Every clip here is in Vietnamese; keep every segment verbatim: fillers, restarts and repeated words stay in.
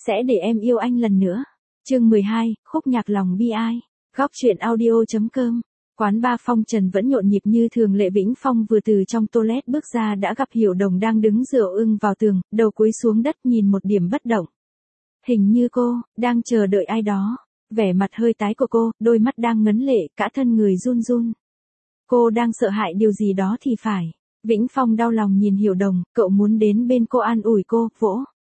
sẽ để em yêu anh lần nữa. Chương mười hai, khúc nhạc lòng bi ai. Góc truyện audio.com. Quán bar Phong Trần vẫn nhộn nhịp như thường lệ. Vĩnh Phong vừa từ trong toilet bước ra đã gặp Hiểu Đồng đang đứng dựa ưng vào tường, đầu cúi xuống đất nhìn một điểm bất động. Hình như cô đang chờ đợi ai đó. Vẻ mặt hơi tái của cô, đôi mắt đang ngấn lệ, cả thân người run run. Cô đang sợ hãi điều gì đó thì phải. Vĩnh Phong đau lòng nhìn Hiểu Đồng, cậu muốn đến bên cô an ủi cô, vỗ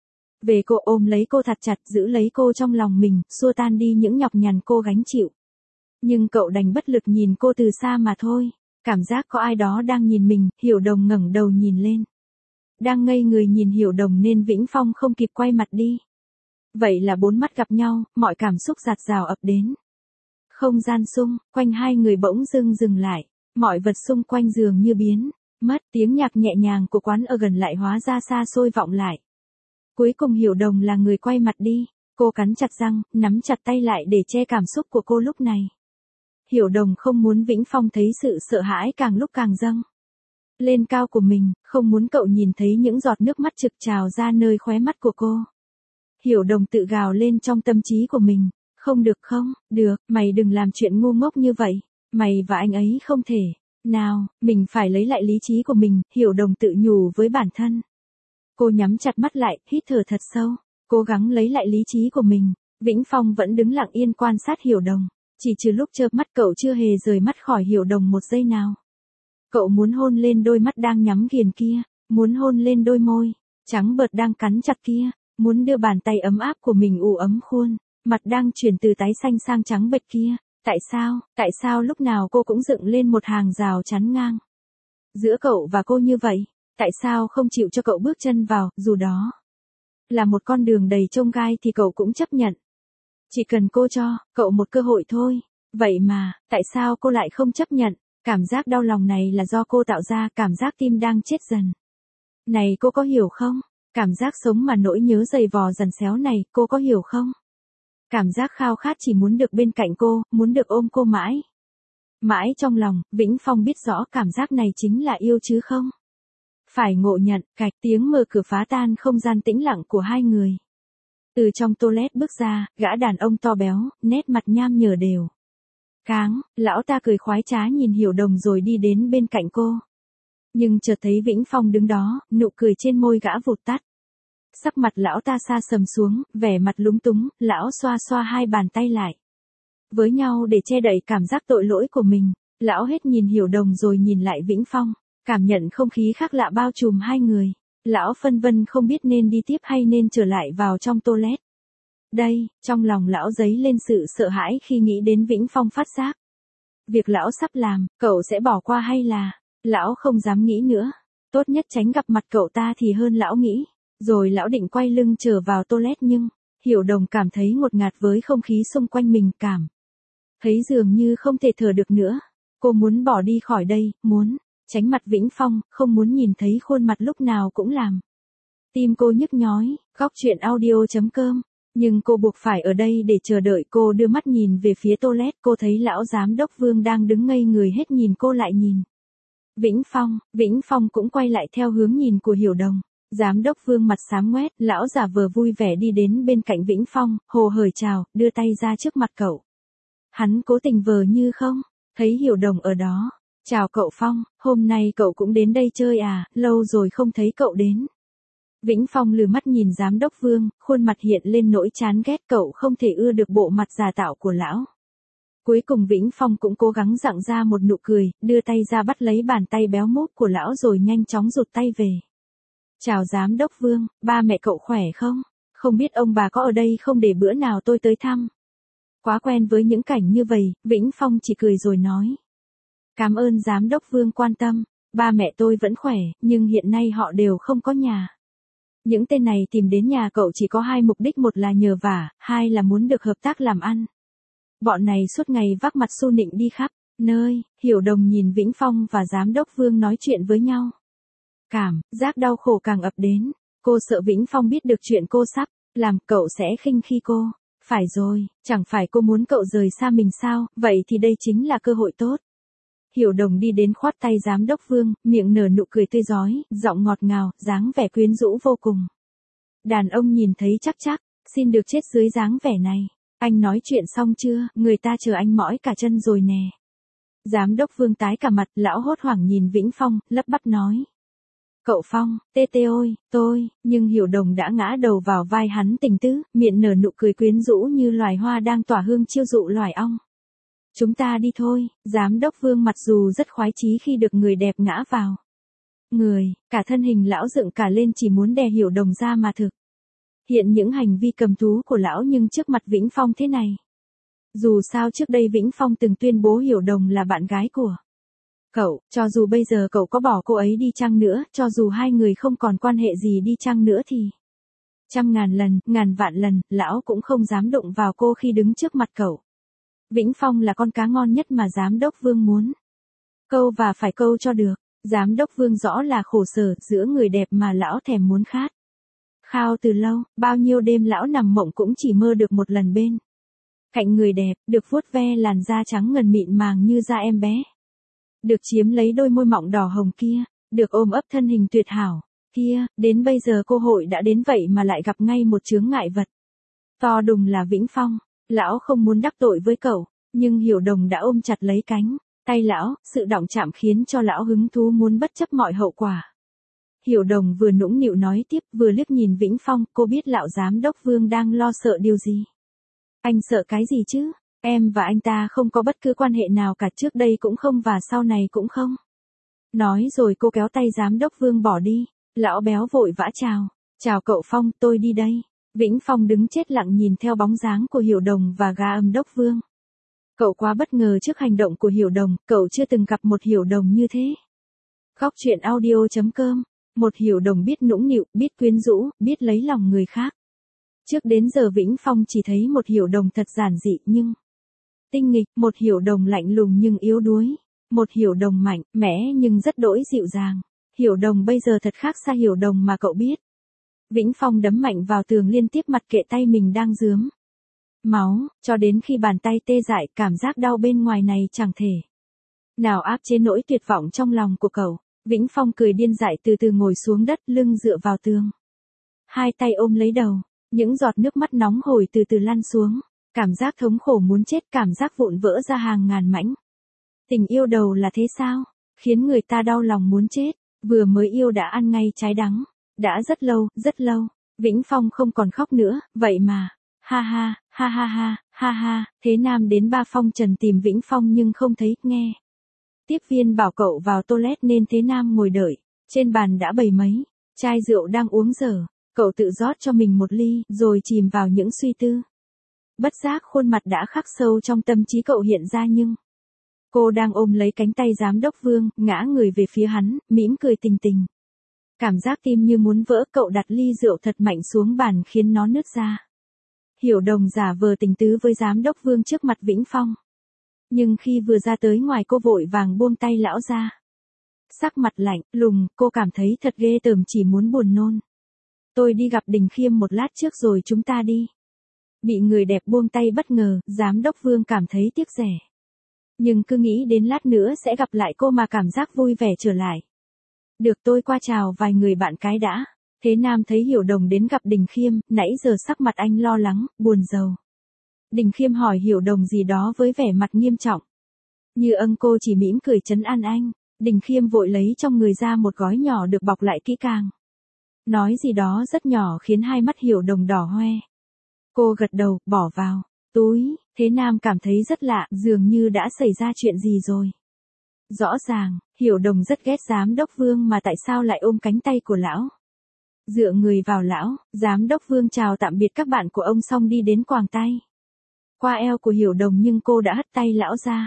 về cô, ôm lấy cô thật chặt, giữ lấy cô trong lòng mình, xua tan đi những nhọc nhằn cô gánh chịu. Nhưng cậu đành bất lực nhìn cô từ xa mà thôi. Cảm giác có ai đó đang nhìn mình. Hiểu Đồng ngẩng đầu nhìn lên. Đang ngây người nhìn Hiểu Đồng nên Vĩnh Phong không kịp quay mặt đi. Vậy là bốn mắt gặp nhau, mọi cảm xúc dạt dào ập đến. Không gian xung quanh hai người bỗng dưng dừng lại. Mọi vật xung quanh dường như biến mất. Tiếng nhạc nhẹ nhàng của quán ở gần lại hóa ra xa xôi vọng lại. Cuối cùng Hiểu Đồng là người quay mặt đi. Cô cắn chặt răng, nắm chặt tay lại để che cảm xúc của cô lúc này. Hiểu Đồng không muốn Vĩnh Phong thấy sự sợ hãi càng lúc càng dâng lên cao của mình, không muốn cậu nhìn thấy những giọt nước mắt trực trào ra nơi khóe mắt của cô. Hiểu Đồng tự gào lên trong tâm trí của mình, không được không, được, mày đừng làm chuyện ngu ngốc như vậy, mày và anh ấy không thể, nào, mình phải lấy lại lý trí của mình, Hiểu Đồng tự nhủ với bản thân. Cô nhắm chặt mắt lại, hít thở thật sâu, cố gắng lấy lại lý trí của mình. Vĩnh Phong vẫn đứng lặng yên quan sát Hiểu Đồng. Chỉ trừ lúc chớp mắt cậu chưa hề rời mắt khỏi Hiểu Đồng một giây nào. Cậu muốn hôn lên đôi mắt đang nhắm nghiền kia, muốn hôn lên đôi môi trắng bợt đang cắn chặt kia, muốn đưa bàn tay ấm áp của mình ù ấm khuôn mặt đang chuyển từ tái xanh sang trắng bệch kia. Tại sao, tại sao lúc nào cô cũng dựng lên một hàng rào chắn ngang giữa cậu và cô như vậy? Tại sao không chịu cho cậu bước chân vào, dù đó là một con đường đầy chông gai thì cậu cũng chấp nhận. Chỉ cần cô cho cậu một cơ hội thôi. Vậy mà, tại sao cô lại không chấp nhận? Cảm giác đau lòng này là do cô tạo ra, cảm giác tim đang chết dần. Này cô có hiểu không? Cảm giác sống mà nỗi nhớ dày vò dần xéo này, cô có hiểu không? Cảm giác khao khát chỉ muốn được bên cạnh cô, muốn được ôm cô mãi. Mãi trong lòng, Vĩnh Phong biết rõ cảm giác này chính là yêu chứ không? Phải ngộ nhận, cạch tiếng mở cửa phá tan không gian tĩnh lặng của hai người. Từ trong toilet bước ra, gã đàn ông to béo, nét mặt nham nhở đều. Cáng, lão ta cười khoái trá nhìn Hiểu Đồng rồi đi đến bên cạnh cô. Nhưng chợt thấy Vĩnh Phong đứng đó, nụ cười trên môi gã vụt tắt. Sắc mặt lão ta sa sầm xuống, vẻ mặt lúng túng, lão xoa xoa hai bàn tay lại với nhau để che đậy cảm giác tội lỗi của mình. Lão hết nhìn Hiểu Đồng rồi nhìn lại Vĩnh Phong, cảm nhận không khí khác lạ bao trùm hai người. Lão phân vân không biết nên đi tiếp hay nên trở lại vào trong toilet. Đây, trong lòng lão dấy lên sự sợ hãi khi nghĩ đến Vĩnh Phong phát giác. Việc lão sắp làm, cậu sẽ bỏ qua hay là... Lão không dám nghĩ nữa. Tốt nhất tránh gặp mặt cậu ta thì hơn lão nghĩ. Rồi lão định quay lưng trở vào toilet nhưng... Hiểu Đồng cảm thấy ngột ngạt với không khí xung quanh mình, cảm thấy dường như không thể thở được nữa. Cô muốn bỏ đi khỏi đây, muốn tránh mặt Vĩnh Phong, không muốn nhìn thấy khuôn mặt lúc nào cũng làm tim cô nhức nhói. Góc truyện audio.com. Nhưng cô buộc phải ở đây để chờ đợi. Cô đưa mắt nhìn về phía toilet, cô thấy lão giám đốc Vương đang đứng ngây người hết nhìn cô lại nhìn Vĩnh Phong. Vĩnh Phong cũng quay lại theo hướng nhìn của Hiểu Đồng. Giám đốc Vương mặt xám ngoét, lão giả vờ vui vẻ đi đến bên cạnh Vĩnh Phong, hồ hởi chào, đưa tay ra trước mặt cậu. Hắn cố tình vờ như không thấy Hiểu Đồng ở đó. Chào cậu Phong, hôm nay cậu cũng đến đây chơi à, lâu rồi không thấy cậu đến. Vĩnh Phong lừ mắt nhìn giám đốc Vương, khuôn mặt hiện lên nỗi chán ghét, cậu không thể ưa được bộ mặt giả tạo của lão. Cuối cùng Vĩnh Phong cũng cố gắng gặng ra một nụ cười, đưa tay ra bắt lấy bàn tay béo múp của lão rồi nhanh chóng rụt tay về. Chào giám đốc Vương, ba mẹ cậu khỏe không? Không biết ông bà có ở đây không để bữa nào tôi tới thăm. Quá quen với những cảnh như vậy, Vĩnh Phong chỉ cười rồi nói. Cảm ơn giám đốc Vương quan tâm, ba mẹ tôi vẫn khỏe, nhưng hiện nay họ đều không có nhà. Những tên này tìm đến nhà cậu chỉ có hai mục đích, một là nhờ vả, hai là muốn được hợp tác làm ăn. Bọn này suốt ngày vác mặt xu nịnh đi khắp nơi. Hiểu Đồng nhìn Vĩnh Phong và giám đốc Vương nói chuyện với nhau. Cảm giác đau khổ càng ập đến. Cô sợ Vĩnh Phong biết được chuyện cô sắp làm, cậu sẽ khinh khi cô. Phải rồi, chẳng phải cô muốn cậu rời xa mình sao, vậy thì đây chính là cơ hội tốt. Hiểu Đồng đi đến khoát tay giám đốc Vương, miệng nở nụ cười tươi rói, giọng ngọt ngào, dáng vẻ quyến rũ vô cùng. Đàn ông nhìn thấy chắc chắc Xin được chết dưới dáng vẻ này. Anh nói chuyện xong chưa, người ta chờ anh mỏi cả chân rồi nè. Giám đốc Vương tái cả mặt, lão hốt hoảng nhìn Vĩnh Phong, lắp bắp nói. Cậu Phong, tê tê ôi, tôi, nhưng Hiểu Đồng đã ngã đầu vào vai hắn tình tứ, miệng nở nụ cười quyến rũ như loài hoa đang tỏa hương chiêu dụ loài ong. Chúng ta đi thôi, giám đốc Vương mặc dù rất khoái chí khi được người đẹp ngã vào. Người, cả thân hình lão dựng cả lên chỉ muốn đè Hiểu Đồng ra mà thực. Hiện những hành vi cầm thú của lão nhưng trước mặt Vĩnh Phong thế này. Dù sao trước đây Vĩnh Phong từng tuyên bố Hiểu Đồng là bạn gái của cậu, cho dù bây giờ cậu có bỏ cô ấy đi chăng nữa, cho dù hai người không còn quan hệ gì đi chăng nữa thì trăm ngàn lần, ngàn vạn lần, lão cũng không dám đụng vào cô khi đứng trước mặt cậu. Vĩnh Phong là con cá ngon nhất mà giám đốc Vương muốn câu và phải câu cho được. Giám đốc Vương rõ là khổ sở giữa người đẹp mà lão thèm muốn khát khao từ lâu, bao nhiêu đêm lão nằm mộng cũng chỉ mơ được một lần bên cạnh người đẹp, được vuốt ve làn da trắng ngần mịn màng như da em bé. Được chiếm lấy đôi môi mọng đỏ hồng kia, được ôm ấp thân hình tuyệt hảo kia, đến bây giờ cơ hội đã đến vậy mà lại gặp ngay một chướng ngại vật. To đùng là Vĩnh Phong, lão không muốn đắc tội với cậu, nhưng Hiểu Đồng đã ôm chặt lấy cánh tay lão, sự đọng chạm khiến cho lão hứng thú muốn bất chấp mọi hậu quả. Hiểu Đồng vừa nũng nịu nói tiếp, vừa liếc nhìn Vĩnh Phong, cô biết lão giám đốc Vương đang lo sợ điều gì. Anh sợ cái gì chứ? Em và anh ta không có bất cứ quan hệ nào cả, trước đây cũng không và sau này cũng không. Nói rồi cô kéo tay giám đốc Vương bỏ đi. Lão béo vội vã chào. Chào cậu Phong, tôi đi đây. Vĩnh Phong đứng chết lặng nhìn theo bóng dáng của Hiểu Đồng và gã âm đốc Vương. Cậu quá bất ngờ trước hành động của Hiểu Đồng, cậu chưa từng gặp một Hiểu Đồng như thế. Góc truyện audio chấm com. Một Hiểu Đồng biết nũng nịu, biết quyến rũ, biết lấy lòng người khác. Trước đến giờ Vĩnh Phong chỉ thấy một Hiểu Đồng thật giản dị nhưng tinh nghịch, một Hiểu Đồng lạnh lùng nhưng yếu đuối, một Hiểu Đồng mạnh mẽ nhưng rất đỗi dịu dàng. Hiểu Đồng bây giờ thật khác xa Hiểu Đồng mà cậu biết. Vĩnh Phong đấm mạnh vào tường liên tiếp mặt kệ tay mình đang rướm máu, cho đến khi bàn tay tê dại, cảm giác đau bên ngoài này chẳng thể nào áp chế nỗi tuyệt vọng trong lòng của cậu. Vĩnh Phong cười điên dại từ từ ngồi xuống đất, lưng dựa vào tường. Hai tay ôm lấy đầu, những giọt nước mắt nóng hổi từ từ lăn xuống. Cảm giác thống khổ muốn chết, cảm giác vụn vỡ ra hàng ngàn mảnh. Tình yêu đầu là thế sao? Khiến người ta đau lòng muốn chết. Vừa mới yêu đã ăn ngay trái đắng. Đã rất lâu, rất lâu. Vĩnh Phong không còn khóc nữa, vậy mà. Ha ha, ha ha ha, ha ha. Thế Nam đến ba Phong Trần tìm Vĩnh Phong nhưng không thấy, nghe. Tiếp viên bảo cậu vào toilet nên Thế Nam ngồi đợi. Trên bàn đã bày mấy chai rượu đang uống dở. Cậu tự rót cho mình một ly, rồi chìm vào những suy tư. Bất giác khuôn mặt đã khắc sâu trong tâm trí cậu hiện ra nhưng cô đang ôm lấy cánh tay giám đốc Vương, ngã người về phía hắn, mỉm cười tình tình. Cảm giác tim như muốn vỡ, cậu đặt ly rượu thật mạnh xuống bàn khiến nó nứt ra. Hiểu Đồng giả vờ tình tứ với giám đốc Vương trước mặt Vĩnh Phong. Nhưng khi vừa ra tới ngoài cô vội vàng buông tay lão ra. Sắc mặt lạnh, lùng, cô cảm thấy thật ghê tởm, chỉ muốn buồn nôn. Tôi đi gặp Đình Khiêm một lát trước rồi chúng ta đi. Bị người đẹp buông tay bất ngờ, giám đốc Vương cảm thấy tiếc rẻ. Nhưng cứ nghĩ đến lát nữa sẽ gặp lại cô mà cảm giác vui vẻ trở lại. Được, tôi qua chào vài người bạn cái đã. Thế Nam thấy Hiểu Đồng đến gặp Đình Khiêm, nãy giờ sắc mặt anh lo lắng, buồn rầu. Đình Khiêm hỏi Hiểu Đồng gì đó với vẻ mặt nghiêm trọng. Như âng cô chỉ mỉm cười trấn an anh. Đình Khiêm vội lấy trong người ra một gói nhỏ được bọc lại kỹ càng. Nói gì đó rất nhỏ khiến hai mắt Hiểu Đồng đỏ hoe. Cô gật đầu, bỏ vào túi. Thế Nam cảm thấy rất lạ, dường như đã xảy ra chuyện gì rồi. Rõ ràng, Hiểu Đồng rất ghét giám đốc Vương mà tại sao lại ôm cánh tay của lão. Dựa người vào lão, giám đốc Vương chào tạm biệt các bạn của ông xong đi đến quàng tay qua eo của Hiểu Đồng nhưng cô đã hất tay lão ra.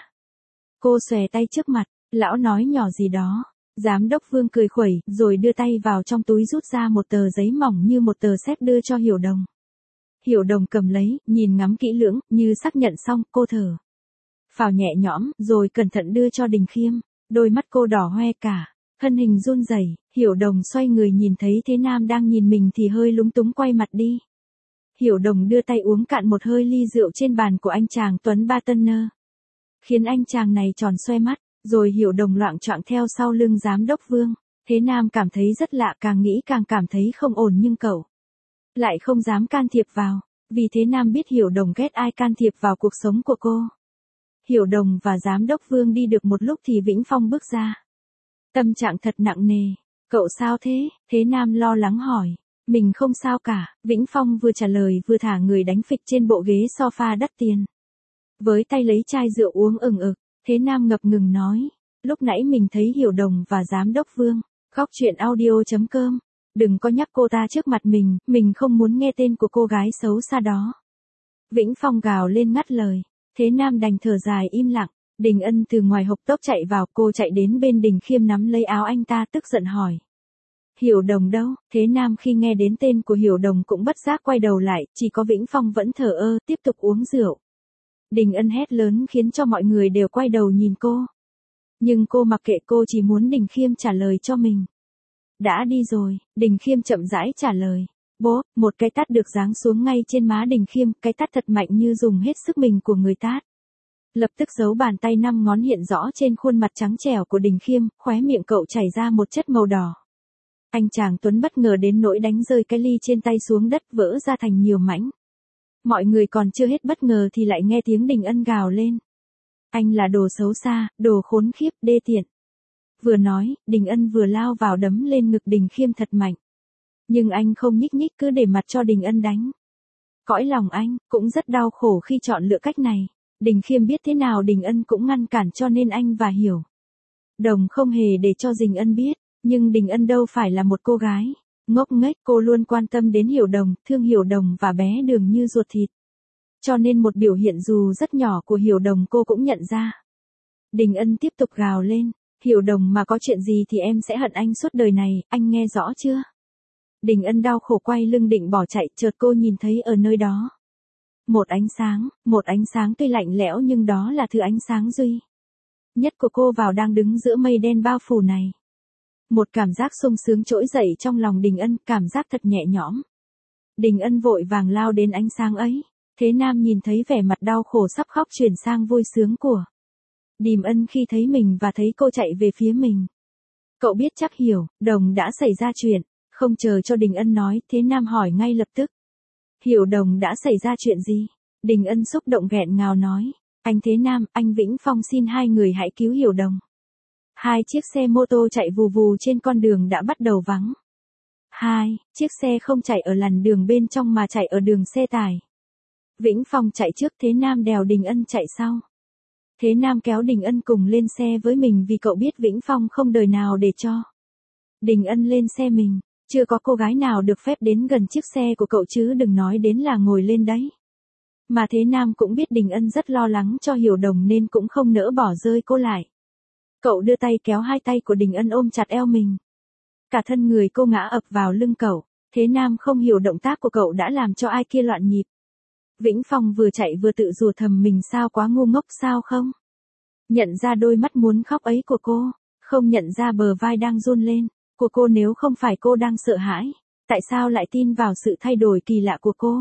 Cô xòe tay trước mặt, lão nói nhỏ gì đó. Giám đốc Vương cười khuẩy, rồi đưa tay vào trong túi rút ra một tờ giấy mỏng như một tờ séc đưa cho Hiểu Đồng. Hiểu Đồng cầm lấy, nhìn ngắm kỹ lưỡng, như xác nhận xong, cô thở phào nhẹ nhõm, rồi cẩn thận đưa cho Đình Khiêm. Đôi mắt cô đỏ hoe cả, thân hình run rẩy. Hiểu Đồng xoay người nhìn thấy Thế Nam đang nhìn mình thì hơi lúng túng quay mặt đi. Hiểu Đồng đưa tay uống cạn một hơi ly rượu trên bàn của anh chàng Tuấn Bartender, khiến anh chàng này tròn xoe mắt, rồi Hiểu Đồng loạng choạng theo sau lưng giám đốc Vương. Thế Nam cảm thấy rất lạ, càng nghĩ càng cảm thấy không ổn nhưng cậu lại không dám can thiệp vào. Vì thế Nam biết Hiểu Đồng ghét ai can thiệp vào cuộc sống của cô. Hiểu Đồng và Giám đốc Vương đi được một lúc thì Vĩnh Phong bước ra. Tâm trạng thật nặng nề. Cậu sao thế? Thế Nam lo lắng hỏi. Mình không sao cả, Vĩnh Phong vừa trả lời vừa thả người đánh phịch trên bộ ghế sofa đắt tiền. Với tay lấy chai rượu uống ừng ực, Thế Nam ngập ngừng nói. Lúc nãy mình thấy Hiểu Đồng và Giám đốc Vương. Góc chuyện audio chấm com. Đừng có nhắc cô ta trước mặt mình, mình không muốn nghe tên của cô gái xấu xa đó. Vĩnh Phong gào lên ngắt lời. Thế Nam đành thở dài im lặng. Đình Ân từ ngoài hộc tốc chạy vào, cô chạy đến bên Đình Khiêm nắm lấy áo anh ta tức giận hỏi. Hiểu Đồng đâu? Thế Nam khi nghe đến tên của Hiểu Đồng cũng bất giác quay đầu lại, chỉ có Vĩnh Phong vẫn thờ ơ, tiếp tục uống rượu. Đình Ân hét lớn khiến cho mọi người đều quay đầu nhìn cô. Nhưng cô mặc kệ, cô chỉ muốn Đình Khiêm trả lời cho mình. Đã đi rồi, Đình Khiêm chậm rãi trả lời. Bố, một cái tát được giáng xuống ngay trên má Đình Khiêm, cái tát thật mạnh như dùng hết sức mình của người tát. Lập tức dấu bàn tay năm ngón hiện rõ trên khuôn mặt trắng trẻo của Đình Khiêm, khóe miệng cậu chảy ra một chất màu đỏ. Anh chàng Tuấn bất ngờ đến nỗi đánh rơi cái ly trên tay xuống đất, vỡ ra thành nhiều mảnh. Mọi người còn chưa hết bất ngờ thì lại nghe tiếng Đình Ân gào lên. Anh là đồ xấu xa, đồ khốn khiếp, đê tiện. Vừa nói, Đình Ân vừa lao vào đấm lên ngực Đình Khiêm thật mạnh. Nhưng anh không nhích nhích, cứ để mặt cho Đình Ân đánh. Cõi lòng anh cũng rất đau khổ khi chọn lựa cách này. Đình Khiêm biết thế nào Đình Ân cũng ngăn cản, cho nên anh và Hiểu Đồng không hề để cho Đình Ân biết. Nhưng Đình Ân đâu phải là một cô gái ngốc nghếch, cô luôn quan tâm đến Hiểu Đồng, thương Hiểu Đồng và bé Đường như ruột thịt. Cho nên một biểu hiện dù rất nhỏ của Hiểu Đồng cô cũng nhận ra. Đình Ân tiếp tục gào lên. Hiểu Đồng mà có chuyện gì thì em sẽ hận anh suốt đời này, anh nghe rõ chưa? Đình Ân đau khổ quay lưng định bỏ chạy, chợt cô nhìn thấy ở nơi đó một ánh sáng, một ánh sáng tuy lạnh lẽo nhưng đó là thứ ánh sáng duy nhất của cô vào đang đứng giữa mây đen bao phủ này. Một cảm giác sung sướng trỗi dậy trong lòng Đình Ân, cảm giác thật nhẹ nhõm. Đình Ân vội vàng lao đến ánh sáng ấy. Thế Nam nhìn thấy vẻ mặt đau khổ sắp khóc chuyển sang vui sướng của Điềm Ân khi thấy mình và thấy cô chạy về phía mình. Cậu biết chắc Hiểu Đồng đã xảy ra chuyện. Không chờ cho Đình Ân nói, Thế Nam hỏi ngay lập tức. Hiểu Đồng đã xảy ra chuyện gì? Đình Ân xúc động nghẹn ngào nói. Anh Thế Nam, anh Vĩnh Phong xin hai người hãy cứu Hiểu Đồng. Hai chiếc xe mô tô chạy vù vù trên con đường đã bắt đầu vắng. Hai chiếc xe không chạy ở làn đường bên trong mà chạy ở đường xe tải. Vĩnh Phong chạy trước, Thế Nam đèo Đình Ân chạy sau. Thế Nam kéo Đình Ân cùng lên xe với mình vì cậu biết Vĩnh Phong không đời nào để cho Đình Ân lên xe mình. Chưa có cô gái nào được phép đến gần chiếc xe của cậu chứ đừng nói đến là ngồi lên đấy. Mà Thế Nam cũng biết Đình Ân rất lo lắng cho Hiểu Đồng nên cũng không nỡ bỏ rơi cô lại. Cậu đưa tay kéo hai tay của Đình Ân ôm chặt eo mình. Cả thân người cô ngã ập vào lưng cậu. Thế Nam không hiểu động tác của cậu đã làm cho ai kia loạn nhịp. Vĩnh Phong vừa chạy vừa tự rủa thầm mình sao quá ngu ngốc sao không? Nhận ra đôi mắt muốn khóc ấy của cô. Không nhận ra bờ vai đang run lên của cô, nếu không phải cô đang sợ hãi. Tại sao lại tin vào sự thay đổi kỳ lạ của cô?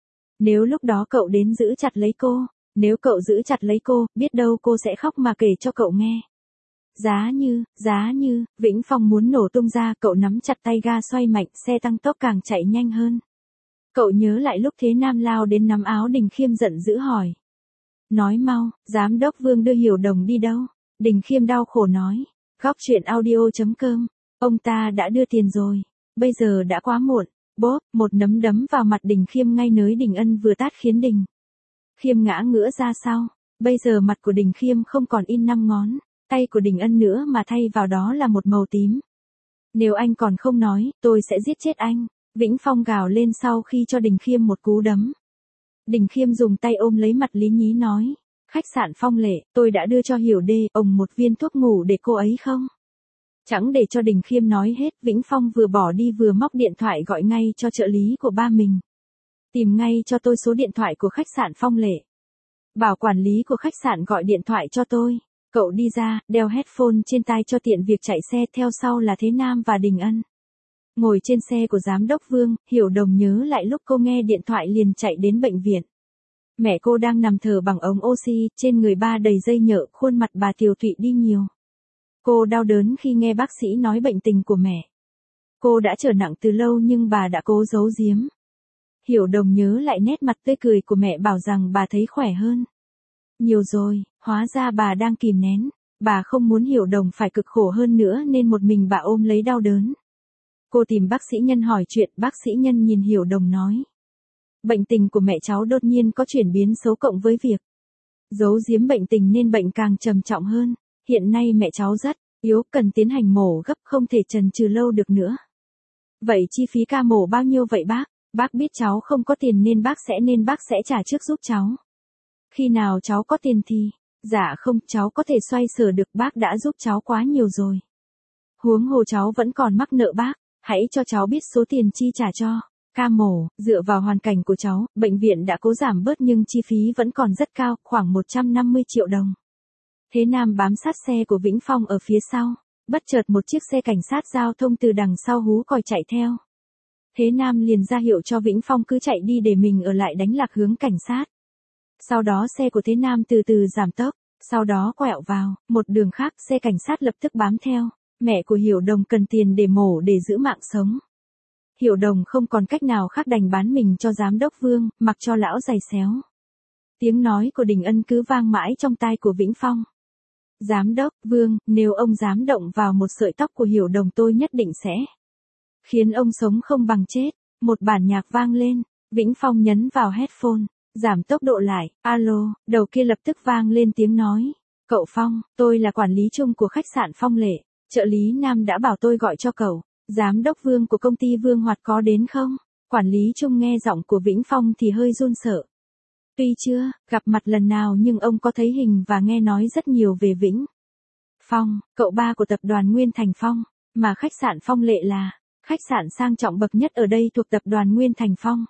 Nếu lúc đó cậu đến giữ chặt lấy cô. Nếu cậu giữ chặt lấy cô, biết đâu cô sẽ khóc mà kể cho cậu nghe. Giá như, giá như, Vĩnh Phong muốn nổ tung ra, cậu nắm chặt tay ga xoay mạnh, xe tăng tốc càng chạy nhanh hơn. Cậu nhớ lại lúc Thế Nam lao đến nắm áo Đình Khiêm giận dữ hỏi. Nói mau, Giám đốc Vương đưa Hiểu Đồng đi đâu? Đình Khiêm đau khổ nói. Góc chuyện audio chấm com. Ông ta đã đưa tiền rồi. Bây giờ đã quá muộn. Bốp, một nấm đấm vào mặt Đình Khiêm ngay nơi Đình Ân vừa tát khiến Đình Khiêm ngã ngửa ra sau. Bây giờ mặt của Đình Khiêm không còn in năm ngón tay của Đình Ân nữa mà thay vào đó là một màu tím. Nếu anh còn không nói, tôi sẽ giết chết anh. Vĩnh Phong gào lên sau khi cho Đình Khiêm một cú đấm. Đình Khiêm dùng tay ôm lấy mặt lý nhí nói. Khách sạn Phong Lệ, tôi đã đưa cho Hiểu Đê ông một viên thuốc ngủ để cô ấy không? Chẳng để cho Đình Khiêm nói hết, Vĩnh Phong vừa bỏ đi vừa móc điện thoại gọi ngay cho trợ lý của ba mình. Tìm ngay cho tôi số điện thoại của khách sạn Phong Lệ. Bảo quản lý của khách sạn gọi điện thoại cho tôi. Cậu đi ra, đeo headphone trên tai cho tiện việc chạy xe, theo sau là Thế Nam và Đình Ân. Ngồi trên xe của Giám đốc Vương, Hiểu Đồng nhớ lại lúc cô nghe điện thoại liền chạy đến bệnh viện. Mẹ cô đang nằm thở bằng ống oxy, trên người ba đầy dây nhợ, khuôn mặt bà tiều tụy đi nhiều. Cô đau đớn khi nghe bác sĩ nói bệnh tình của mẹ. Cô đã trở nặng từ lâu nhưng bà đã cố giấu giếm. Hiểu Đồng nhớ lại nét mặt tươi cười của mẹ bảo rằng bà thấy khỏe hơn nhiều rồi, hóa ra bà đang kìm nén. Bà không muốn Hiểu Đồng phải cực khổ hơn nữa nên một mình bà ôm lấy đau đớn. Cô tìm bác sĩ Nhân hỏi chuyện, bác sĩ Nhân nhìn Hiểu Đồng nói. Bệnh tình của mẹ cháu đột nhiên có chuyển biến xấu cộng với việc giấu giếm bệnh tình nên bệnh càng trầm trọng hơn. Hiện nay mẹ cháu rất yếu, cần tiến hành mổ gấp, không thể chần chừ lâu được nữa. Vậy chi phí ca mổ bao nhiêu vậy bác? Bác biết cháu không có tiền nên bác sẽ nên bác sẽ trả trước giúp cháu. Khi nào cháu có tiền thì, dạ không, cháu có thể xoay sở được, bác đã giúp cháu quá nhiều rồi. Huống hồ cháu vẫn còn mắc nợ bác, hãy cho cháu biết số tiền chi trả cho ca mổ. Dựa vào hoàn cảnh của cháu, bệnh viện đã cố giảm bớt nhưng chi phí vẫn còn rất cao, khoảng một trăm năm mươi triệu đồng. Thế Nam bám sát xe của Vĩnh Phong ở phía sau, bất chợt một chiếc xe cảnh sát giao thông từ đằng sau hú còi chạy theo. Thế Nam liền ra hiệu cho Vĩnh Phong cứ chạy đi để mình ở lại đánh lạc hướng cảnh sát. Sau đó xe của Thế Nam từ từ giảm tốc, sau đó quẹo vào một đường khác, xe cảnh sát lập tức bám theo. Mẹ của Hiểu Đồng cần tiền để mổ để giữ mạng sống. Hiểu Đồng không còn cách nào khác đành bán mình cho giám đốc Vương, mặc cho lão giày xéo. Tiếng nói của Đình Ân cứ vang mãi trong tai của Vĩnh Phong. Giám đốc Vương, nếu ông dám động vào một sợi tóc của Hiểu Đồng tôi nhất định sẽ khiến ông sống không bằng chết. Một bản nhạc vang lên, Vĩnh Phong nhấn vào headphone, giảm tốc độ lại. Alo, đầu kia lập tức vang lên tiếng nói. Cậu Phong, tôi là quản lý chung của khách sạn Phong Lệ. Trợ lý Nam đã bảo tôi gọi cho cậu. Giám đốc Vương của công ty Vương Hoạt có đến không? Quản lý Trung nghe giọng của Vĩnh Phong thì hơi run sợ. Tuy chưa gặp mặt lần nào nhưng ông có thấy hình và nghe nói rất nhiều về Vĩnh Phong, cậu ba của tập đoàn Nguyên Thành Phong, mà khách sạn Phong Lệ là khách sạn sang trọng bậc nhất ở đây thuộc tập đoàn Nguyên Thành Phong.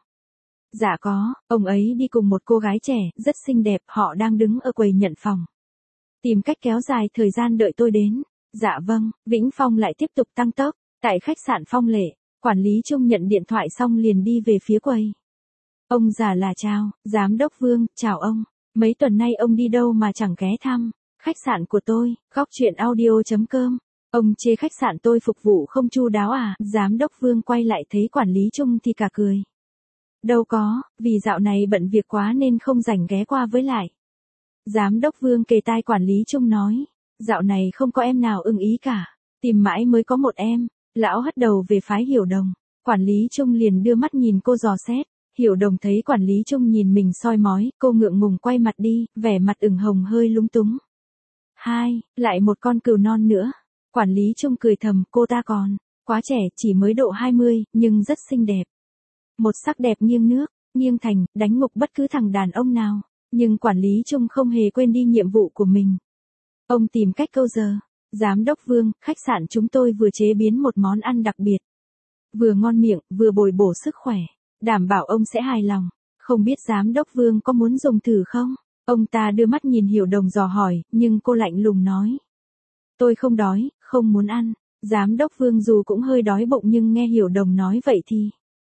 Dạ có, ông ấy đi cùng một cô gái trẻ, rất xinh đẹp, họ đang đứng ở quầy nhận phòng. Tìm cách kéo dài thời gian đợi tôi đến. Dạ vâng, Vĩnh Phong lại tiếp tục tăng tốc. Tại khách sạn Phong Lệ, quản lý Trung nhận điện thoại xong liền đi về phía quầy. Ông già là chào, giám đốc Vương, chào ông. Mấy tuần nay ông đi đâu mà chẳng ghé thăm khách sạn của tôi, góc chuyện audio chấm com. Ông chê khách sạn tôi phục vụ không chu đáo à? Giám đốc Vương quay lại thấy quản lý Trung thì cả cười. Đâu có, vì dạo này bận việc quá nên không rảnh ghé qua với lại. Giám đốc Vương kề tai quản lý Trung nói, dạo này không có em nào ưng ý cả, tìm mãi mới có một em. Lão hất đầu về phái Hiểu Đồng, quản lý Trung liền đưa mắt nhìn cô dò xét. Hiểu Đồng thấy quản lý Trung nhìn mình soi mói, cô ngượng ngùng quay mặt đi, vẻ mặt ửng hồng hơi lúng túng. Hai, lại một con cừu non nữa. Quản lý Trung cười thầm, cô ta còn quá trẻ, chỉ mới độ hai mươi, nhưng rất xinh đẹp. Một sắc đẹp nghiêng nước, nghiêng thành, đánh ngục bất cứ thằng đàn ông nào. Nhưng quản lý Trung không hề quên đi nhiệm vụ của mình. Ông tìm cách câu giờ. Giám đốc Vương, khách sạn chúng tôi vừa chế biến một món ăn đặc biệt. Vừa ngon miệng, vừa bồi bổ sức khỏe. Đảm bảo ông sẽ hài lòng. Không biết giám đốc Vương có muốn dùng thử không? Ông ta đưa mắt nhìn Hiểu Đồng dò hỏi, nhưng cô lạnh lùng nói. Tôi không đói, không muốn ăn. Giám đốc Vương dù cũng hơi đói bụng nhưng nghe Hiểu Đồng nói vậy thì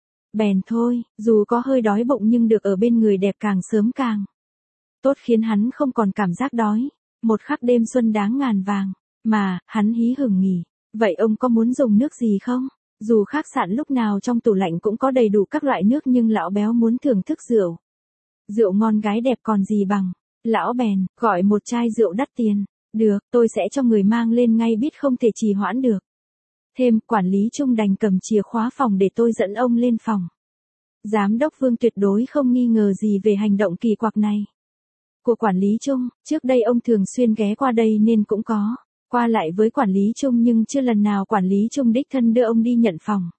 bèn thôi, dù có hơi đói bụng nhưng được ở bên người đẹp càng sớm càng tốt khiến hắn không còn cảm giác đói. Một khắc đêm xuân đáng ngàn vàng. Mà, hắn hí hửng nghỉ. Vậy ông có muốn dùng nước gì không? Dù khách sạn lúc nào trong tủ lạnh cũng có đầy đủ các loại nước nhưng lão béo muốn thưởng thức rượu. Rượu ngon gái đẹp còn gì bằng. Lão bèn, gọi một chai rượu đắt tiền. Được, tôi sẽ cho người mang lên ngay, biết không thể trì hoãn được. Thêm, quản lý Trung đành cầm chìa khóa phòng để tôi dẫn ông lên phòng. Giám đốc Vương tuyệt đối không nghi ngờ gì về hành động kỳ quặc này của quản lý Trung. Trước đây ông thường xuyên ghé qua đây nên cũng có qua lại với quản lý Trung nhưng chưa lần nào quản lý Trung đích thân đưa ông đi nhận phòng.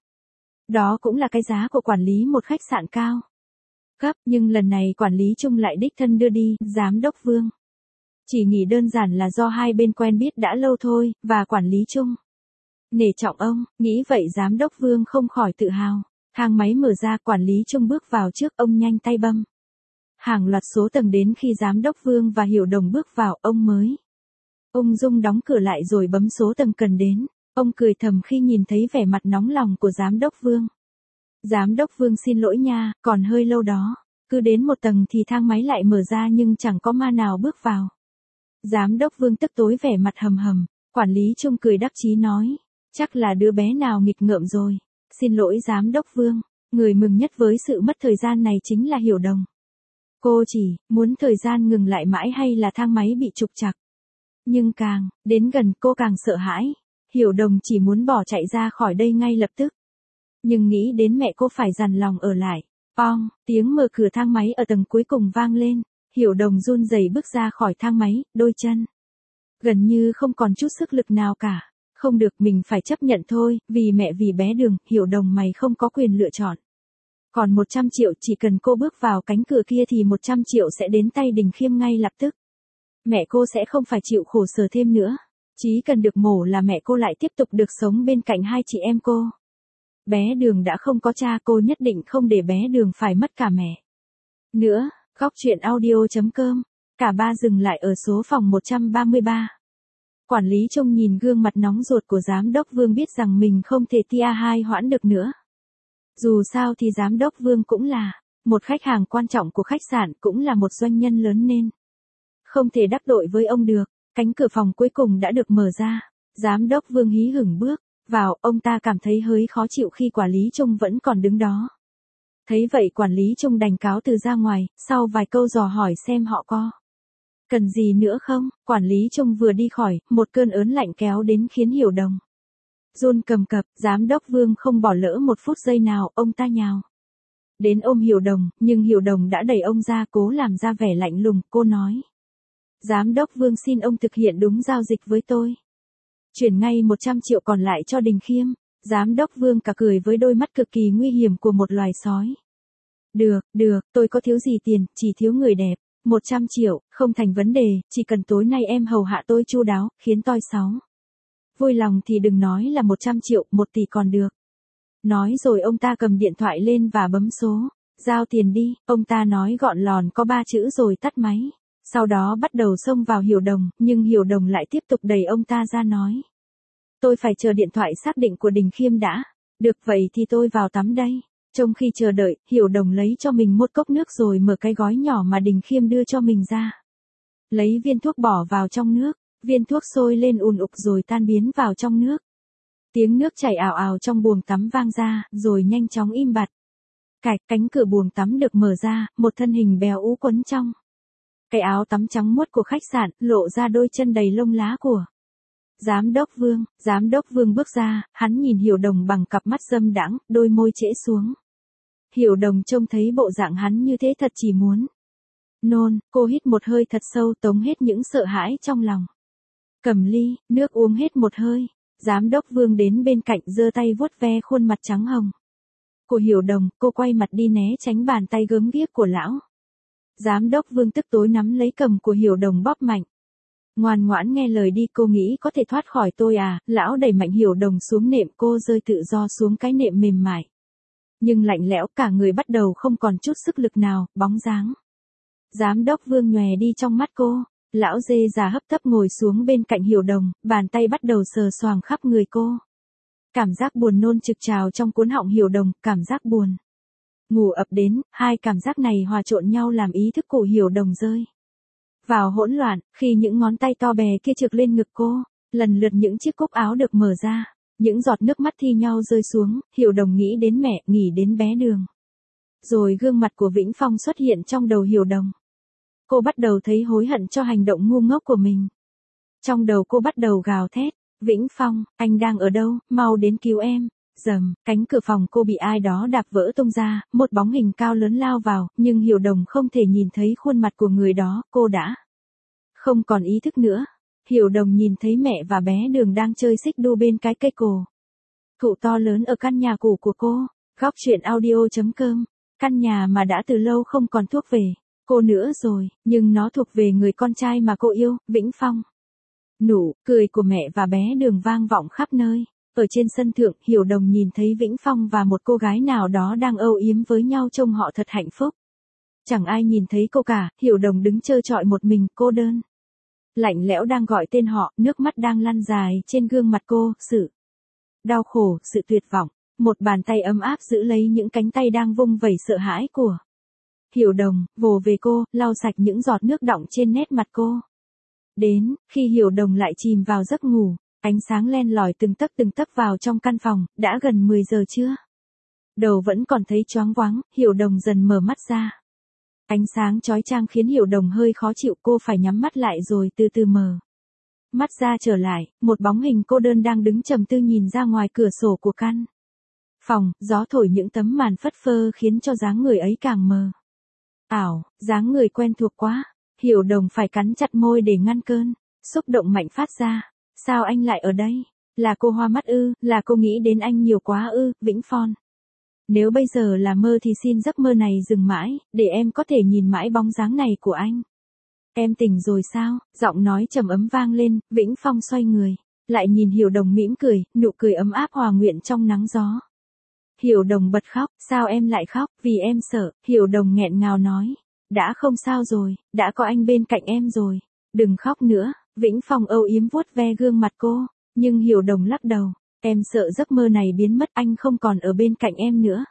Đó cũng là cái giá của quản lý một khách sạn cao cấp, nhưng lần này quản lý Trung lại đích thân đưa đi. Giám đốc Vương chỉ nghĩ đơn giản là do hai bên quen biết đã lâu thôi, và quản lý Trung nể trọng ông. Nghĩ vậy giám đốc Vương không khỏi tự hào. Thang máy mở ra, quản lý Trung bước vào trước, ông nhanh tay bấm hàng loạt số tầng đến khi giám đốc Vương và Hiểu Đồng bước vào, ông mới ung dung đóng cửa lại rồi bấm số tầng cần đến. Ông cười thầm khi nhìn thấy vẻ mặt nóng lòng của giám đốc Vương. Giám đốc Vương xin lỗi nha, còn hơi lâu đó. Cứ đến một tầng thì thang máy lại mở ra nhưng chẳng có ma nào bước vào. Giám đốc Vương tức tối vẻ mặt hầm hầm. Quản lý Trung cười đắc chí nói, chắc là đứa bé nào nghịch ngợm rồi. Xin lỗi giám đốc Vương. Người mừng nhất với sự mất thời gian này chính là Hiểu Đồng. Cô chỉ muốn thời gian ngừng lại mãi hay là thang máy bị trục trặc. Nhưng càng đến gần cô càng sợ hãi. Hiểu Đồng chỉ muốn bỏ chạy ra khỏi đây ngay lập tức. Nhưng nghĩ đến mẹ cô phải dằn lòng ở lại. Ong, tiếng mở cửa thang máy ở tầng cuối cùng vang lên. Hiểu Đồng run rẩy bước ra khỏi thang máy, đôi chân gần như không còn chút sức lực nào cả. Không được, mình phải chấp nhận thôi, vì mẹ vì bé Đường, Hiểu Đồng mày không có quyền lựa chọn. Còn một trăm triệu, chỉ cần cô bước vào cánh cửa kia thì một trăm triệu sẽ đến tay Đình Khiêm ngay lập tức. Mẹ cô sẽ không phải chịu khổ sở thêm nữa. Chỉ cần được mổ là mẹ cô lại tiếp tục được sống bên cạnh hai chị em cô. Bé Đường đã không có cha, cô nhất định không để bé Đường phải mất cả mẹ nữa. Góc truyện audio chấm com. Cả ba dừng lại ở số phòng một trăm ba mươi ba. Quản lý trông nhìn gương mặt nóng ruột của giám đốc Vương biết rằng mình không thể tia hai hoãn được nữa. Dù sao thì giám đốc Vương cũng là một khách hàng quan trọng của khách sạn, cũng là một doanh nhân lớn nên không thể đắc tội với ông được. Cánh cửa phòng cuối cùng đã được mở ra. Giám đốc Vương hí hửng bước vào, ông ta cảm thấy hơi khó chịu khi quản lý Trung vẫn còn đứng đó. Thấy vậy quản lý Trung đành cáo từ ra ngoài, sau vài câu dò hỏi xem họ có cần gì nữa không. Quản lý Trung vừa đi khỏi, một cơn ớn lạnh kéo đến khiến Hiểu Đồng run cầm cập. Giám đốc Vương không bỏ lỡ một phút giây nào, ông ta nhào đến ôm Hiểu Đồng, nhưng Hiểu Đồng đã đẩy ông ra, cố làm ra vẻ lạnh lùng. Cô nói: Giám đốc Vương xin ông thực hiện đúng giao dịch với tôi. Chuyển ngay một trăm triệu còn lại cho Đình Khiêm. Giám đốc Vương cả cười với đôi mắt cực kỳ nguy hiểm của một loài sói. Được, được, tôi có thiếu gì tiền, chỉ thiếu người đẹp. một trăm triệu, không thành vấn đề, chỉ cần tối nay em hầu hạ tôi chu đáo, khiến tôi sáu. Vui lòng thì đừng nói là một trăm triệu, một tỷ còn được. Nói rồi ông ta cầm điện thoại lên và bấm số. Giao tiền đi, ông ta nói gọn lòn có ba chữ rồi tắt máy. Sau đó bắt đầu xông vào Hiểu Đồng, nhưng Hiểu Đồng lại tiếp tục đẩy ông ta ra nói: Tôi phải chờ điện thoại xác định của Đình Khiêm đã. Được vậy thì tôi vào tắm đây. Trong khi chờ đợi, Hiểu Đồng lấy cho mình một cốc nước rồi mở cái gói nhỏ mà Đình Khiêm đưa cho mình ra. Lấy viên thuốc bỏ vào trong nước, viên thuốc sôi lên ùn ục rồi tan biến vào trong nước. Tiếng nước chảy ào ào trong buồng tắm vang ra, rồi nhanh chóng im bặt. Cạch, cánh cửa buồng tắm được mở ra, một thân hình béo ú quấn trong cái áo tắm trắng muốt của khách sạn, lộ ra đôi chân đầy lông lá của Giám đốc Vương. Giám đốc Vương bước ra, hắn nhìn Hiểu Đồng bằng cặp mắt dâm đãng, đôi môi trễ xuống. Hiểu Đồng trông thấy bộ dạng hắn như thế thật chỉ muốn nôn. Cô hít một hơi thật sâu, tống hết những sợ hãi trong lòng. Cầm ly nước uống hết một hơi. Giám đốc Vương đến bên cạnh giơ tay vuốt ve khuôn mặt trắng hồng của Hiểu Đồng. Cô quay mặt đi né tránh bàn tay gớm ghiếc của lão. Giám đốc Vương tức tối nắm lấy cầm của Hiểu Đồng bóp mạnh. Ngoan ngoãn nghe lời đi, cô nghĩ có thể thoát khỏi tôi à? Lão đẩy mạnh Hiểu Đồng xuống nệm, cô rơi tự do xuống cái nệm mềm mại nhưng lạnh lẽo, cả người bắt đầu không còn chút sức lực nào, bóng dáng Giám đốc Vương nhòe đi trong mắt cô. Lão dê già hấp tấp ngồi xuống bên cạnh Hiểu Đồng, bàn tay bắt đầu sờ soạng khắp người cô. Cảm giác buồn nôn trực trào trong cuốn họng Hiểu Đồng, cảm giác buồn ngủ ập đến, hai cảm giác này hòa trộn nhau làm ý thức của Hiểu Đồng rơi vào hỗn loạn, khi những ngón tay to bè kia trượt lên ngực cô, lần lượt những chiếc cúc áo được mở ra, những giọt nước mắt thi nhau rơi xuống. Hiểu Đồng nghĩ đến mẹ, nghĩ đến bé Đường. Rồi gương mặt của Vĩnh Phong xuất hiện trong đầu Hiểu Đồng. Cô bắt đầu thấy hối hận cho hành động ngu ngốc của mình. Trong đầu cô bắt đầu gào thét: Vĩnh Phong, anh đang ở đâu, mau đến cứu em. Rầm, cánh cửa phòng cô bị ai đó đạp vỡ tung ra, một bóng hình cao lớn lao vào, nhưng Hiểu Đồng không thể nhìn thấy khuôn mặt của người đó, cô đã không còn ý thức nữa. Hiểu Đồng nhìn thấy mẹ và bé Đường đang chơi xích đu bên cái cây cổ thụ to lớn ở căn nhà cũ của cô. Góc truyện audio chấm com. Căn nhà mà đã từ lâu không còn thuộc về cô nữa rồi, nhưng nó thuộc về người con trai mà cô yêu, Vĩnh Phong. Nụ cười của mẹ và bé Đường vang vọng khắp nơi. Ở trên sân thượng, Hiểu Đồng nhìn thấy Vĩnh Phong và một cô gái nào đó đang âu yếm với nhau, trông họ thật hạnh phúc. Chẳng ai nhìn thấy cô cả, Hiểu Đồng đứng trơ trọi một mình, cô đơn. Lạnh lẽo đang gọi tên họ, nước mắt đang lăn dài trên gương mặt cô, sự đau khổ, sự tuyệt vọng. Một bàn tay ấm áp giữ lấy những cánh tay đang vung vẩy sợ hãi của Hiểu Đồng, vồ về cô, lau sạch những giọt nước đọng trên nét mặt cô. Đến, khi Hiểu Đồng lại chìm vào giấc ngủ, ánh sáng len lỏi từng tấc từng tấc vào trong căn phòng, đã gần mười giờ trưa. Đầu vẫn còn thấy choáng váng, Hiểu Đồng dần mở mắt ra. Ánh sáng chói chang khiến Hiểu Đồng hơi khó chịu, cô phải nhắm mắt lại rồi từ từ mở mắt ra trở lại, một bóng hình cô đơn đang đứng trầm tư nhìn ra ngoài cửa sổ của căn phòng, gió thổi những tấm màn phất phơ khiến cho dáng người ấy càng mờ ảo, dáng người quen thuộc quá, Hiểu Đồng phải cắn chặt môi để ngăn cơn xúc động mạnh phát ra. Sao anh lại ở đây? Là cô hoa mắt ư, là cô nghĩ đến anh nhiều quá ư, Vĩnh Phong. Nếu bây giờ là mơ thì xin giấc mơ này dừng mãi, để em có thể nhìn mãi bóng dáng này của anh. Em tỉnh rồi sao? Giọng nói trầm ấm vang lên, Vĩnh Phong xoay người, lại nhìn Hiểu Đồng mỉm cười, nụ cười ấm áp hòa nguyện trong nắng gió. Hiểu Đồng bật khóc, sao em lại khóc? Vì em sợ, Hiểu Đồng nghẹn ngào nói. Đã không sao rồi, đã có anh bên cạnh em rồi. Đừng khóc nữa, Vĩnh Phong âu yếm vuốt ve gương mặt cô, nhưng Hiểu Đồng lắc đầu. Em sợ giấc mơ này biến mất, anh không còn ở bên cạnh em nữa.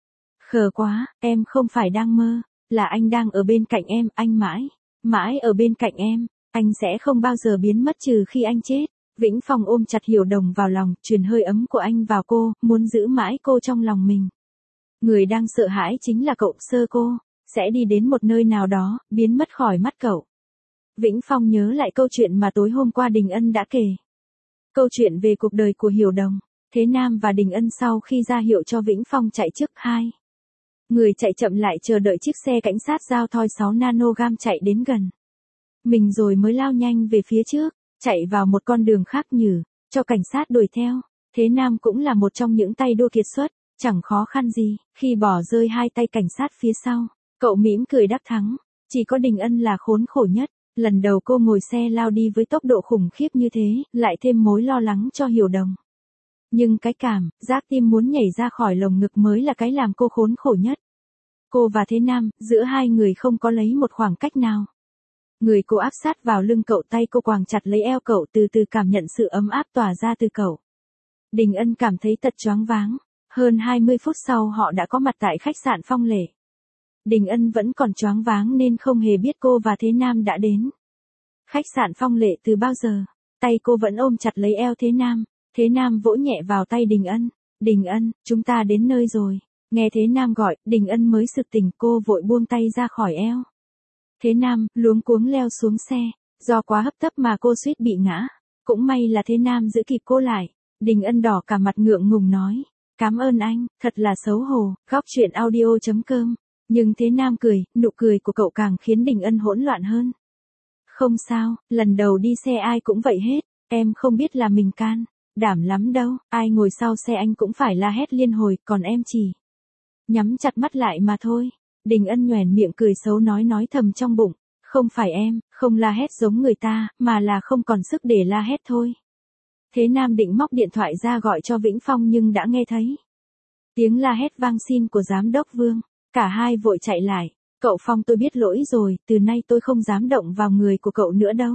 Khờ quá, em không phải đang mơ, là anh đang ở bên cạnh em, anh mãi, mãi ở bên cạnh em, anh sẽ không bao giờ biến mất trừ khi anh chết. Vĩnh Phong ôm chặt Hiểu Đồng vào lòng, truyền hơi ấm của anh vào cô, muốn giữ mãi cô trong lòng mình. Người đang sợ hãi chính là cậu, sơ cô, sẽ đi đến một nơi nào đó, biến mất khỏi mắt cậu. Vĩnh Phong nhớ lại câu chuyện mà tối hôm qua Đình Ân đã kể. Câu chuyện về cuộc đời của Hiểu Đồng, Thế Nam và Đình Ân sau khi ra hiệu cho Vĩnh Phong chạy trước, hai người chạy chậm lại chờ đợi chiếc xe cảnh sát giao thoi sáu nanogam chạy đến gần mình rồi mới lao nhanh về phía trước, chạy vào một con đường khác nhử, cho cảnh sát đuổi theo. Thế Nam cũng là một trong những tay đua kiệt xuất, chẳng khó khăn gì, khi bỏ rơi hai tay cảnh sát phía sau, cậu mỉm cười đắc thắng. Chỉ có Đình Ân là khốn khổ nhất, lần đầu cô ngồi xe lao đi với tốc độ khủng khiếp như thế, lại thêm mối lo lắng cho Hiểu Đồng. Nhưng cái cảm giác tim muốn nhảy ra khỏi lồng ngực mới là cái làm cô khốn khổ nhất. Cô và Thế Nam, giữa hai người không có lấy một khoảng cách nào. Người cô áp sát vào lưng cậu, tay cô quàng chặt lấy eo cậu, từ từ cảm nhận sự ấm áp tỏa ra từ cậu. Đình Ân cảm thấy tật choáng váng. Hơn hai mươi phút sau họ đã có mặt tại khách sạn Phong Lệ. Đình Ân vẫn còn choáng váng nên không hề biết cô và Thế Nam đã đến khách sạn Phong Lệ từ bao giờ. Tay cô vẫn ôm chặt lấy eo Thế Nam. Thế Nam vỗ nhẹ vào tay Đình Ân. Đình Ân, chúng ta đến nơi rồi. Nghe Thế Nam gọi, Đình Ân mới sực tỉnh, cô vội buông tay ra khỏi eo Thế Nam, luống cuống leo xuống xe. Do quá hấp tấp mà cô suýt bị ngã. Cũng may là Thế Nam giữ kịp cô lại. Đình Ân đỏ cả mặt ngượng ngùng nói. Cảm ơn anh, thật là xấu hổ. Góc truyện audio chấm com. Nhưng Thế Nam cười, nụ cười của cậu càng khiến Đình Ân hỗn loạn hơn. Không sao, lần đầu đi xe ai cũng vậy hết. Em không biết là mình can đảm lắm đâu, ai ngồi sau xe anh cũng phải la hét liên hồi, còn em chỉ nhắm chặt mắt lại mà thôi. Đình Ân nhoẻn miệng cười xấu nói nói thầm trong bụng, không phải em, không la hét giống người ta, mà là không còn sức để la hét thôi. Thế Nam định móc điện thoại ra gọi cho Vĩnh Phong nhưng đã nghe thấy tiếng la hét vang xin của giám đốc Vương. Cả hai vội chạy lại. Cậu Phong, tôi biết lỗi rồi, từ nay tôi không dám động vào người của cậu nữa đâu.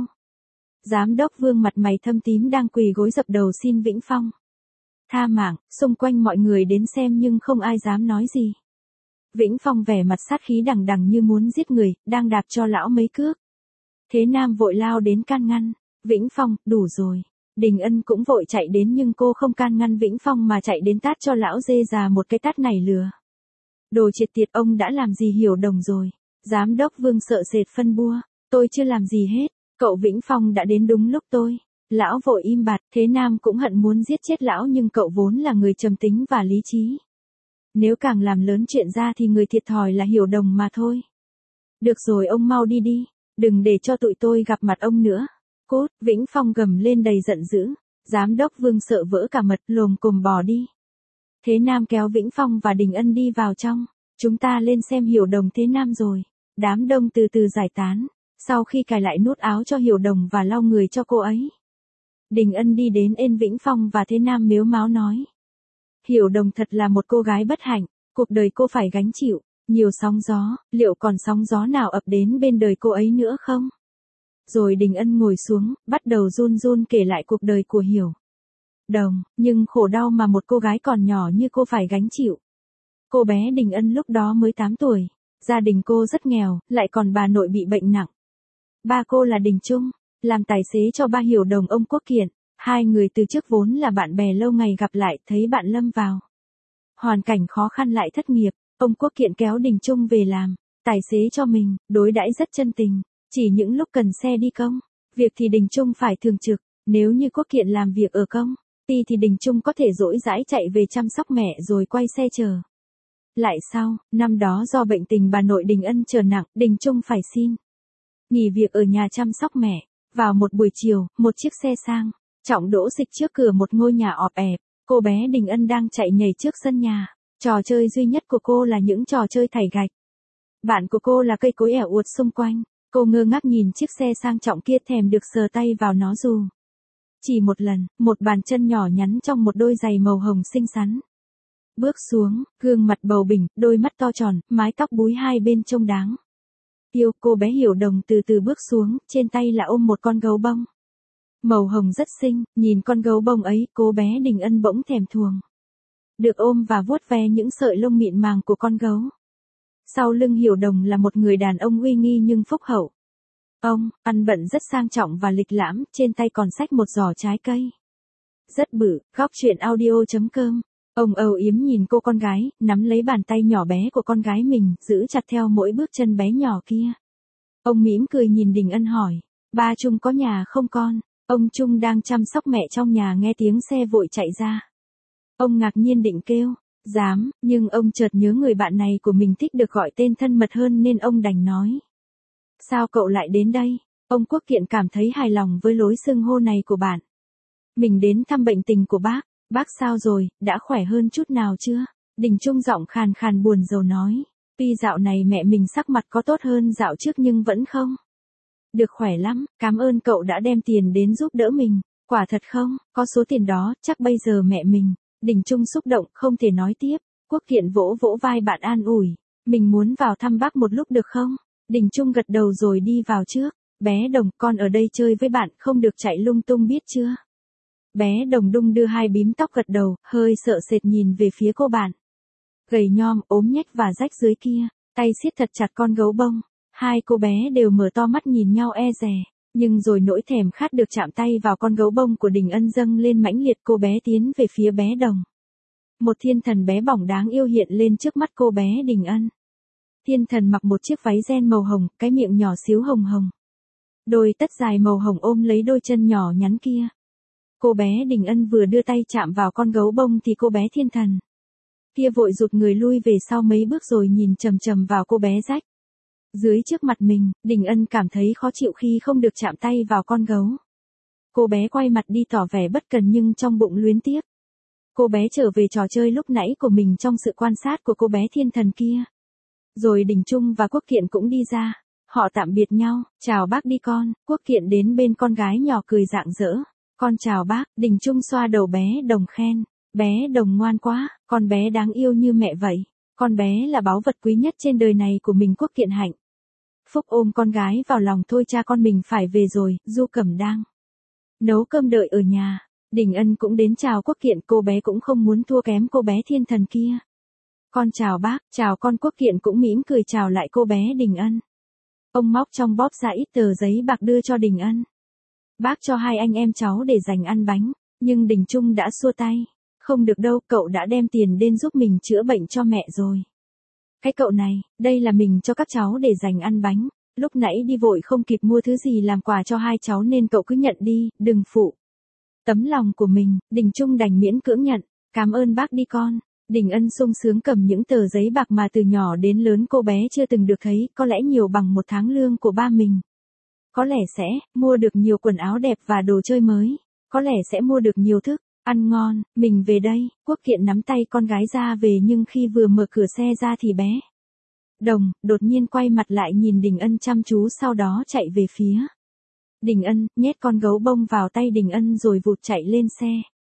Giám đốc Vương mặt mày thâm tím đang quỳ gối dập đầu xin Vĩnh Phong tha mạng. Xung quanh mọi người đến xem nhưng không ai dám nói gì. Vĩnh Phong vẻ mặt sát khí đằng đằng như muốn giết người, đang đạp cho lão mấy cước. Thế Nam vội lao đến can ngăn. Vĩnh Phong, đủ rồi. Đình Ân cũng vội chạy đến nhưng cô không can ngăn Vĩnh Phong mà chạy đến tát cho lão dê già một cái tát này lừa. Đồ triệt tiệt, ông đã làm gì Hiểu Đồng rồi? Giám đốc Vương sợ sệt phân bua. Tôi chưa làm gì hết. Cậu Vĩnh Phong đã đến đúng lúc tôi. Lão vội im bặt. Thế Nam cũng hận muốn giết chết lão nhưng cậu vốn là người trầm tính và lý trí. Nếu càng làm lớn chuyện ra thì người thiệt thòi là Hiểu Đồng mà thôi. Được rồi, ông mau đi đi. Đừng để cho tụi tôi gặp mặt ông nữa. Cút, Vĩnh Phong gầm lên đầy giận dữ. Giám đốc Vương sợ vỡ cả mật, lồm cồm bò đi. Thế Nam kéo Vĩnh Phong và Đình Ân đi vào trong. Chúng ta lên xem Hiểu Đồng Thế Nam rồi. Đám đông từ từ giải tán. Sau khi cài lại nút áo cho Hiểu Đồng và lau người cho cô ấy, Đình Ân đi đến ên Vĩnh Phong và Thế Nam mếu máo nói. Hiểu Đồng thật là một cô gái bất hạnh. Cuộc đời cô phải gánh chịu nhiều sóng gió. Liệu còn sóng gió nào ập đến bên đời cô ấy nữa không? Rồi Đình Ân ngồi xuống, bắt đầu run run kể lại cuộc đời của Hiểu Đồng, nhưng khổ đau mà một cô gái còn nhỏ như cô phải gánh chịu. Cô bé Đình Ân lúc đó mới tám tuổi, gia đình cô rất nghèo, lại còn bà nội bị bệnh nặng. Ba cô là Đình Trung, làm tài xế cho ba Hiểu Đồng ông Quốc Kiện. Hai người từ trước vốn là bạn bè lâu ngày gặp lại, thấy bạn lâm vào hoàn cảnh khó khăn lại thất nghiệp, ông Quốc Kiện kéo Đình Trung về làm tài xế cho mình, đối đãi rất chân tình, chỉ những lúc cần xe đi công, việc thì Đình Trung phải thường trực, nếu như Quốc Kiện làm việc ở công ty thì Đình Trung có thể rỗi rãi chạy về chăm sóc mẹ rồi quay xe chờ. Lại sau, năm đó do bệnh tình bà nội Đình Ân trở nặng, Đình Trung phải xin nghỉ việc ở nhà chăm sóc mẹ. Vào một buổi chiều, một chiếc xe sang trọng đỗ xịch trước cửa một ngôi nhà ọp ẹp, cô bé Đình Ân đang chạy nhảy trước sân nhà. Trò chơi duy nhất của cô là những trò chơi thảy gạch. Bạn của cô là cây cối ẻo uột xung quanh. Cô ngơ ngác nhìn chiếc xe sang trọng kia, thèm được sờ tay vào nó dù chỉ một lần. Một bàn chân nhỏ nhắn trong một đôi giày màu hồng xinh xắn. Bước xuống, gương mặt bầu bỉnh, đôi mắt to tròn, mái tóc búi hai bên trông đáng yêu. Cô bé Hiểu Đồng từ từ bước xuống, trên tay là ôm một con gấu bông màu hồng rất xinh. Nhìn con gấu bông ấy, cô bé Đình Ân bỗng thèm thuồng được ôm và vuốt ve những sợi lông mịn màng của con gấu. Sau lưng Hiểu Đồng là một người đàn ông uy nghi nhưng phúc hậu. Ông ăn bận rất sang trọng và lịch lãm, trên tay còn xách một giỏ trái cây rất bự. Góc truyện audio chấm com. Ông âu yếm nhìn cô con gái, nắm lấy bàn tay nhỏ bé của con gái mình, giữ chặt theo mỗi bước chân bé nhỏ kia. Ông mỉm cười nhìn Đình Ân hỏi, ba Trung có nhà không con? Ông Trung đang chăm sóc mẹ trong nhà, nghe tiếng xe vội chạy ra. Ông ngạc nhiên định kêu, dám, nhưng ông chợt nhớ người bạn này của mình thích được gọi tên thân mật hơn nên ông đành nói. Sao cậu lại đến đây? Ông Quốc Kiện cảm thấy hài lòng với lối xưng hô này của bạn. Mình đến thăm bệnh tình của bác. Bác sao rồi, đã khỏe hơn chút nào chưa? Đình Trung giọng khàn khàn buồn rầu nói. Tuy dạo này mẹ mình sắc mặt có tốt hơn dạo trước nhưng vẫn không được khỏe lắm. Cảm ơn cậu đã đem tiền đến giúp đỡ mình. Quả thật không, có số tiền đó, chắc bây giờ mẹ mình. Đình Trung xúc động, không thể nói tiếp. Quốc Kiện vỗ vỗ vai bạn an ủi. Mình muốn vào thăm bác một lúc được không? Đình Trung gật đầu rồi đi vào trước. Bé Đồng, con ở đây chơi với bạn, không được chạy lung tung biết chưa? Bé Đồng đung đưa hai bím tóc gật đầu, hơi sợ sệt nhìn về phía cô bạn. Gầy nhom, ốm nhách và rách dưới kia, tay siết thật chặt con gấu bông. Hai cô bé đều mở to mắt nhìn nhau e dè, nhưng rồi nỗi thèm khát được chạm tay vào con gấu bông của Đình Ân dâng lên mãnh liệt. Cô bé tiến về phía bé Đồng. Một thiên thần bé bỏng đáng yêu hiện lên trước mắt cô bé Đình Ân. Thiên thần mặc một chiếc váy ren màu hồng, cái miệng nhỏ xíu hồng hồng. Đôi tất dài màu hồng ôm lấy đôi chân nhỏ nhắn kia. Cô bé Đình Ân vừa đưa tay chạm vào con gấu bông thì cô bé thiên thần kia vội rụt người lui về sau mấy bước rồi nhìn chằm chằm vào cô bé rách dưới trước mặt mình. Đình Ân cảm thấy khó chịu khi không được chạm tay vào con gấu. Cô bé quay mặt đi tỏ vẻ bất cần nhưng trong bụng luyến tiếc. Cô bé trở về trò chơi lúc nãy của mình trong sự quan sát của cô bé thiên thần kia. Rồi Đình Trung và Quốc Kiện cũng đi ra. Họ tạm biệt nhau, chào bác đi con. Quốc Kiện đến bên con gái nhỏ cười rạng rỡ. Con chào bác. Đình Trung xoa đầu bé Đồng khen. Bé Đồng ngoan quá, con bé đáng yêu như mẹ vậy. Con bé là báu vật quý nhất trên đời này của mình. Quốc Kiện hạnh phúc ôm con gái vào lòng. Thôi cha con mình phải về rồi, Du Cẩm đang nấu cơm đợi ở nhà. Đình Ân cũng đến chào Quốc Kiện, cô bé cũng không muốn thua kém cô bé thiên thần kia. Con chào bác, chào con. Quốc Kiện cũng mỉm cười chào lại cô bé Đình Ân. Ông móc trong bóp ra ít tờ giấy bạc đưa cho Đình Ân. Bác cho hai anh em cháu để dành ăn bánh, nhưng Đình Trung đã xua tay. Không được đâu, cậu đã đem tiền đến giúp mình chữa bệnh cho mẹ rồi. Cái cậu này, đây là mình cho các cháu để dành ăn bánh. Lúc nãy đi vội không kịp mua thứ gì làm quà cho hai cháu nên cậu cứ nhận đi, đừng phụ tấm lòng của mình. Đình Trung đành miễn cưỡng nhận. Cảm ơn bác đi con. Đình Ân sung sướng cầm những tờ giấy bạc mà từ nhỏ đến lớn cô bé chưa từng được thấy, có lẽ nhiều bằng một tháng lương của ba mình. Có lẽ sẽ mua được nhiều quần áo đẹp và đồ chơi mới. Có lẽ sẽ mua được nhiều thức ăn ngon. Mình về đây. Quốc Kiện nắm tay con gái ra về nhưng khi vừa mở cửa xe ra thì bé Đồng đột nhiên quay mặt lại nhìn Đình Ân chăm chú, sau đó chạy về phía Đình Ân, nhét con gấu bông vào tay Đình Ân rồi vụt chạy lên xe.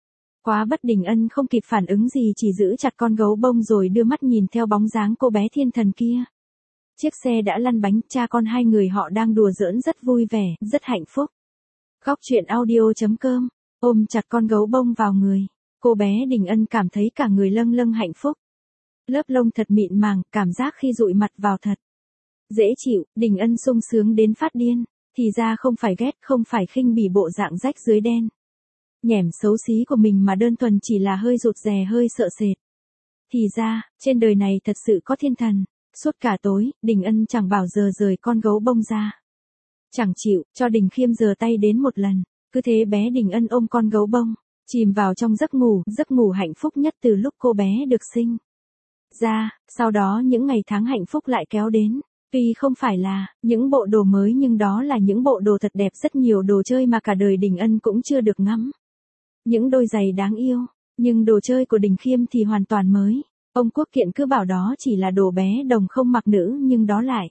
Quá bất, Đình Ân không kịp phản ứng gì, chỉ giữ chặt con gấu bông rồi đưa mắt nhìn theo bóng dáng cô bé thiên thần kia. Chiếc xe đã lăn bánh, cha con hai người họ đang đùa giỡn rất vui vẻ, rất hạnh phúc. Góc truyện audio chấm com. Ôm chặt con gấu bông vào người, cô bé Đình Ân cảm thấy cả người lâng lâng hạnh phúc. Lớp lông thật mịn màng, cảm giác khi dụi mặt vào thật dễ chịu. Đình Ân sung sướng đến phát điên. Thì ra không phải ghét, không phải khinh bỉ bộ dạng rách dưới đen nhẻm xấu xí của mình mà đơn thuần chỉ là hơi rụt rè, hơi sợ sệt. Thì ra, trên đời này thật sự có thiên thần. Suốt cả tối, Đình Ân chẳng bảo giờ rời con gấu bông ra. Chẳng chịu, cho Đình Khiêm giơ tay đến một lần. Cứ thế bé Đình Ân ôm con gấu bông, chìm vào trong giấc ngủ, giấc ngủ hạnh phúc nhất từ lúc cô bé được sinh ra. Sau đó những ngày tháng hạnh phúc lại kéo đến. Tuy không phải là những bộ đồ mới nhưng đó là những bộ đồ thật đẹp, rất nhiều đồ chơi mà cả đời Đình Ân cũng chưa được ngắm. Những đôi giày đáng yêu, nhưng đồ chơi của Đình Khiêm thì hoàn toàn mới. Ông Quốc Kiện cứ bảo đó chỉ là đồ bé đồng không mặc nữ, nhưng đó lại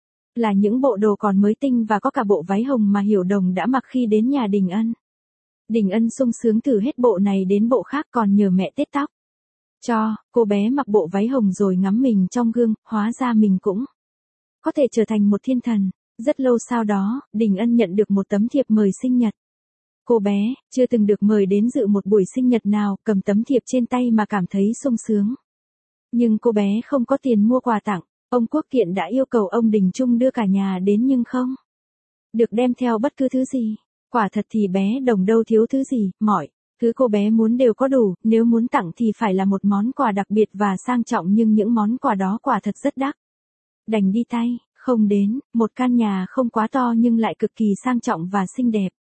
là những bộ đồ còn mới tinh, và có cả bộ váy hồng mà Hiểu Đồng đã mặc khi đến nhà Đình Ân. Đình Ân sung sướng từ hết bộ này đến bộ khác, còn nhờ mẹ tết tóc cho. Cô bé mặc bộ váy hồng rồi ngắm mình trong gương, hóa ra mình cũng có thể trở thành một thiên thần. Rất lâu sau đó, Đình Ân nhận được một tấm thiệp mời sinh nhật. Cô bé chưa từng được mời đến dự một buổi sinh nhật nào, cầm tấm thiệp trên tay mà cảm thấy sung sướng. Nhưng cô bé không có tiền mua quà tặng. Ông Quốc Kiện đã yêu cầu ông Đình Trung đưa cả nhà đến nhưng không được đem theo bất cứ thứ gì. Quả thật thì bé Đồng đâu thiếu thứ gì, mọi thứ cô bé muốn đều có đủ, nếu muốn tặng thì phải là một món quà đặc biệt và sang trọng, nhưng những món quà đó quả thật rất đắt. Đành đi tay, không đến, một căn nhà không quá to nhưng lại cực kỳ sang trọng và xinh đẹp.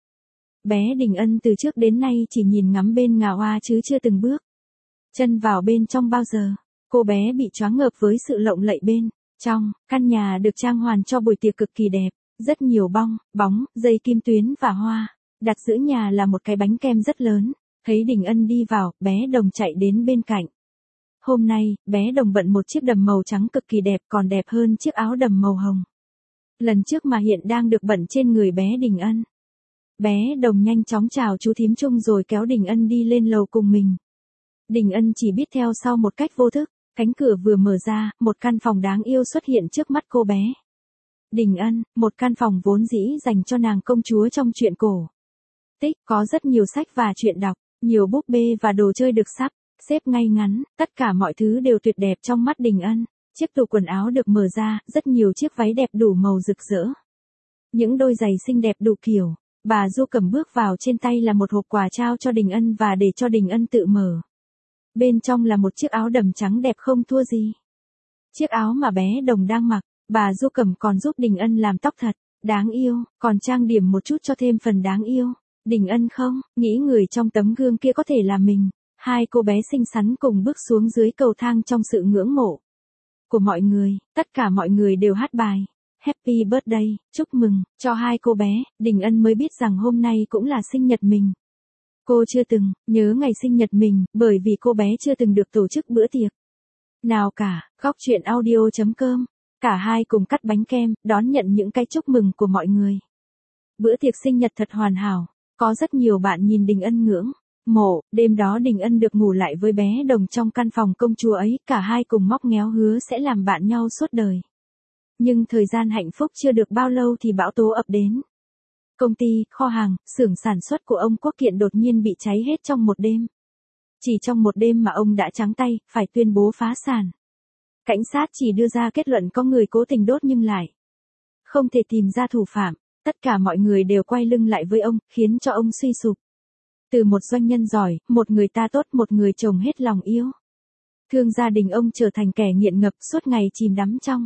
Bé Đình Ân từ trước đến nay chỉ nhìn ngắm bên ngà hoa chứ chưa từng bước chân vào bên trong bao giờ. Cô bé bị choáng ngợp với sự lộng lẫy bên trong. Căn nhà được trang hoàng cho buổi tiệc cực kỳ đẹp, rất nhiều bong, bóng, dây kim tuyến và hoa. Đặt giữa nhà là một cái bánh kem rất lớn. Thấy Đình Ân đi vào, bé Đồng chạy đến bên cạnh. Hôm nay, bé Đồng bận một chiếc đầm màu trắng cực kỳ đẹp, còn đẹp hơn chiếc áo đầm màu hồng lần trước mà hiện đang được bận trên người bé Đình Ân. Bé Đồng nhanh chóng chào chú thím Trung rồi kéo Đình Ân đi lên lầu cùng mình. Đình Ân chỉ biết theo sau một cách vô thức. Cánh cửa vừa mở ra, một căn phòng đáng yêu xuất hiện trước mắt cô bé Đình Ân, một căn phòng vốn dĩ dành cho nàng công chúa trong truyện cổ tích, có rất nhiều sách và truyện đọc, nhiều búp bê và đồ chơi được sắp xếp ngay ngắn, tất cả mọi thứ đều tuyệt đẹp trong mắt Đình Ân. Chiếc tủ quần áo được mở ra, rất nhiều chiếc váy đẹp đủ màu rực rỡ. Những đôi giày xinh đẹp đủ kiểu. Bà Du Cẩm bước vào, trên tay là một hộp quà trao cho Đình Ân và để cho Đình Ân tự mở. Bên trong là một chiếc áo đầm trắng đẹp không thua gì chiếc áo mà bé Đồng đang mặc. Bà Du Cẩm còn giúp Đình Ân làm tóc thật đáng yêu, còn trang điểm một chút cho thêm phần đáng yêu. Đình Ân không nghĩ người trong tấm gương kia có thể là mình. Hai cô bé xinh xắn cùng bước xuống dưới cầu thang trong sự ngưỡng mộ của mọi người. Tất cả mọi người đều hát bài Happy Birthday, chúc mừng cho hai cô bé. Đình Ân mới biết rằng hôm nay cũng là sinh nhật mình. Cô chưa từng nhớ ngày sinh nhật mình, bởi vì cô bé chưa từng được tổ chức bữa tiệc nào cả. Góc truyện audio chấm com. Cả hai cùng cắt bánh kem, đón nhận những cái chúc mừng của mọi người. Bữa tiệc sinh nhật thật hoàn hảo. Có rất nhiều bạn nhìn Đình Ân ngưỡng mộ. Đêm đó Đình Ân được ngủ lại với bé Đồng trong căn phòng công chúa ấy. Cả hai cùng móc ngoéo hứa sẽ làm bạn nhau suốt đời. Nhưng thời gian hạnh phúc chưa được bao lâu thì bão tố ập đến. Công ty, kho hàng, xưởng sản xuất của ông Quốc Kiện đột nhiên bị cháy hết trong một đêm. Chỉ trong một đêm mà ông đã trắng tay, phải tuyên bố phá sản. Cảnh sát chỉ đưa ra kết luận có người cố tình đốt nhưng lại không thể tìm ra thủ phạm. Tất cả mọi người đều quay lưng lại với ông, khiến cho ông suy sụp. Từ một doanh nhân giỏi, một người ta tốt, một người chồng hết lòng yêu thương gia đình, ông trở thành kẻ nghiện ngập, suốt ngày chìm đắm trong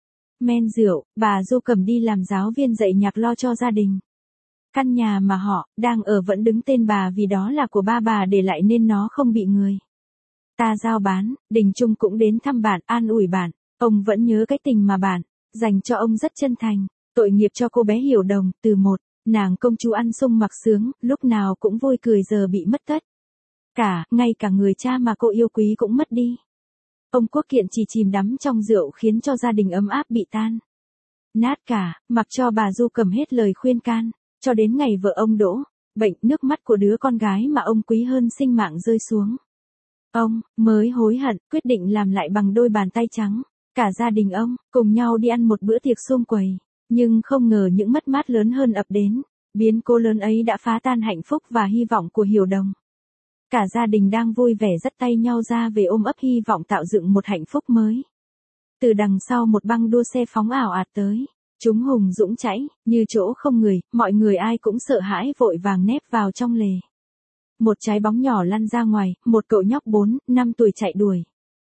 men rượu. Bà Du Cẩm đi làm giáo viên dạy nhạc lo cho gia đình. Căn nhà mà họ đang ở vẫn đứng tên bà vì đó là của ba bà để lại nên nó không bị người ta giao bán. Đình Trung cũng đến thăm bạn, an ủi bạn. Ông vẫn nhớ cái tình mà bạn dành cho ông rất chân thành. Tội nghiệp cho cô bé Hiểu Đồng, từ một nàng công chúa ăn sung mặc sướng, lúc nào cũng vui cười giờ bị mất tất cả, ngay cả người cha mà cô yêu quý cũng mất đi. Ông Quốc Kiện chỉ chìm đắm trong rượu khiến cho gia đình ấm áp bị tan nát cả, mặc cho bà Du Cẩm hết lời khuyên can. Cho đến ngày vợ ông đỗ bệnh, nước mắt của đứa con gái mà ông quý hơn sinh mạng rơi xuống. Ông mới hối hận, quyết định làm lại bằng đôi bàn tay trắng. Cả gia đình ông cùng nhau đi ăn một bữa tiệc sum quầy. Nhưng không ngờ những mất mát lớn hơn ập đến. Biến cố lớn ấy đã phá tan hạnh phúc và hy vọng của Hiểu Đồng. Cả gia đình đang vui vẻ dắt tay nhau ra về ôm ấp hy vọng tạo dựng một hạnh phúc mới. Từ đằng sau một băng đua xe phóng ảo ạt tới. Chúng hùng dũng chảy, như chỗ không người, mọi người ai cũng sợ hãi vội vàng nép vào trong lề. Một trái bóng nhỏ lăn ra ngoài, một cậu nhóc bốn, năm tuổi chạy đuổi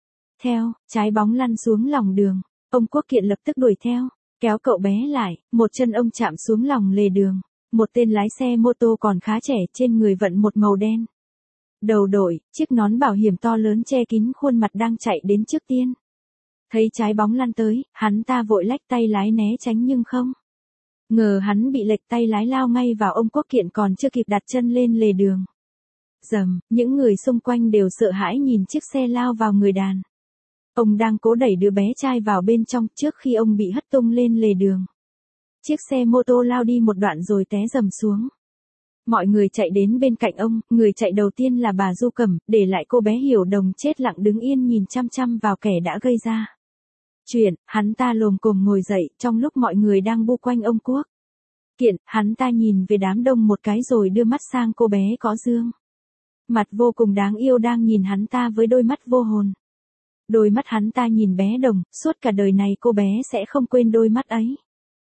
theo, trái bóng lăn xuống lòng đường. Ông Quốc Kiện lập tức đuổi theo, kéo cậu bé lại, một chân ông chạm xuống lòng lề đường. Một tên lái xe mô tô còn khá trẻ, trên người vận một màu đen. Đầu đội, chiếc nón bảo hiểm to lớn che kín khuôn mặt đang chạy đến trước tiên. Thấy trái bóng lăn tới, hắn ta vội lách tay lái né tránh nhưng không ngờ hắn bị lệch tay lái lao ngay vào ông Quốc Kiện còn chưa kịp đặt chân lên lề đường. Rầm, những người xung quanh đều sợ hãi nhìn chiếc xe lao vào người đàn. Ông đang cố đẩy đứa bé trai vào bên trong trước khi ông bị hất tung lên lề đường. Chiếc xe mô tô lao đi một đoạn rồi té rầm xuống. Mọi người chạy đến bên cạnh ông, người chạy đầu tiên là bà Du Cẩm, để lại cô bé Hiểu Đồng chết lặng đứng yên nhìn chăm chăm vào kẻ đã gây ra chuyện. Hắn ta lồm cồm ngồi dậy trong lúc mọi người đang bu quanh ông Quốc Kiện, hắn ta nhìn về đám đông một cái rồi đưa mắt sang cô bé có dương mặt vô cùng đáng yêu đang nhìn hắn ta với đôi mắt vô hồn. Đôi mắt hắn ta nhìn bé Đồng, suốt cả đời này cô bé sẽ không quên đôi mắt ấy.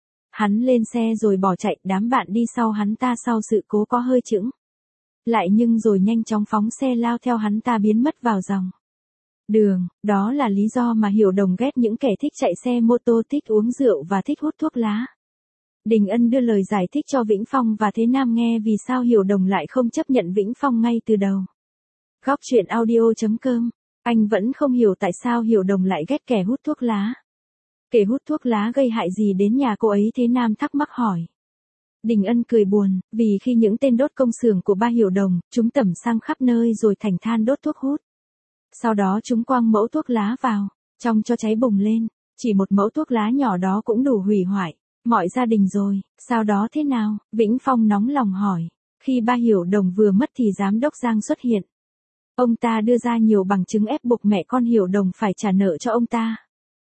Hắn lên xe rồi bỏ chạy, đám bạn đi sau hắn ta sau sự cố có hơi chững lại nhưng rồi nhanh chóng phóng xe lao theo hắn ta biến mất vào dòng đường. Đó là lý do mà Hiểu Đồng ghét những kẻ thích chạy xe mô tô, thích uống rượu và thích hút thuốc lá. Đình Ân đưa lời giải thích cho Vĩnh Phong và Thế Nam nghe vì sao Hiểu Đồng lại không chấp nhận Vĩnh Phong ngay từ đầu. Góc truyện audio chấm com. Anh vẫn không hiểu tại sao Hiểu Đồng lại ghét kẻ hút thuốc lá. Kẻ hút thuốc lá gây hại gì đến nhà cô ấy? Thế Nam thắc mắc hỏi. Đình Ân cười buồn, vì khi những tên đốt công xưởng của ba Hiểu Đồng, chúng tẩm sang khắp nơi rồi thành than đốt thuốc hút. Sau đó chúng quăng mẫu thuốc lá vào, trong cho cháy bùng lên, chỉ một mẫu thuốc lá nhỏ đó cũng đủ hủy hoại mọi gia đình rồi. Sau đó thế nào? Vĩnh Phong nóng lòng hỏi. Khi ba Hiểu Đồng vừa mất thì giám đốc Giang xuất hiện. Ông ta đưa ra nhiều bằng chứng ép buộc mẹ con Hiểu Đồng phải trả nợ cho ông ta.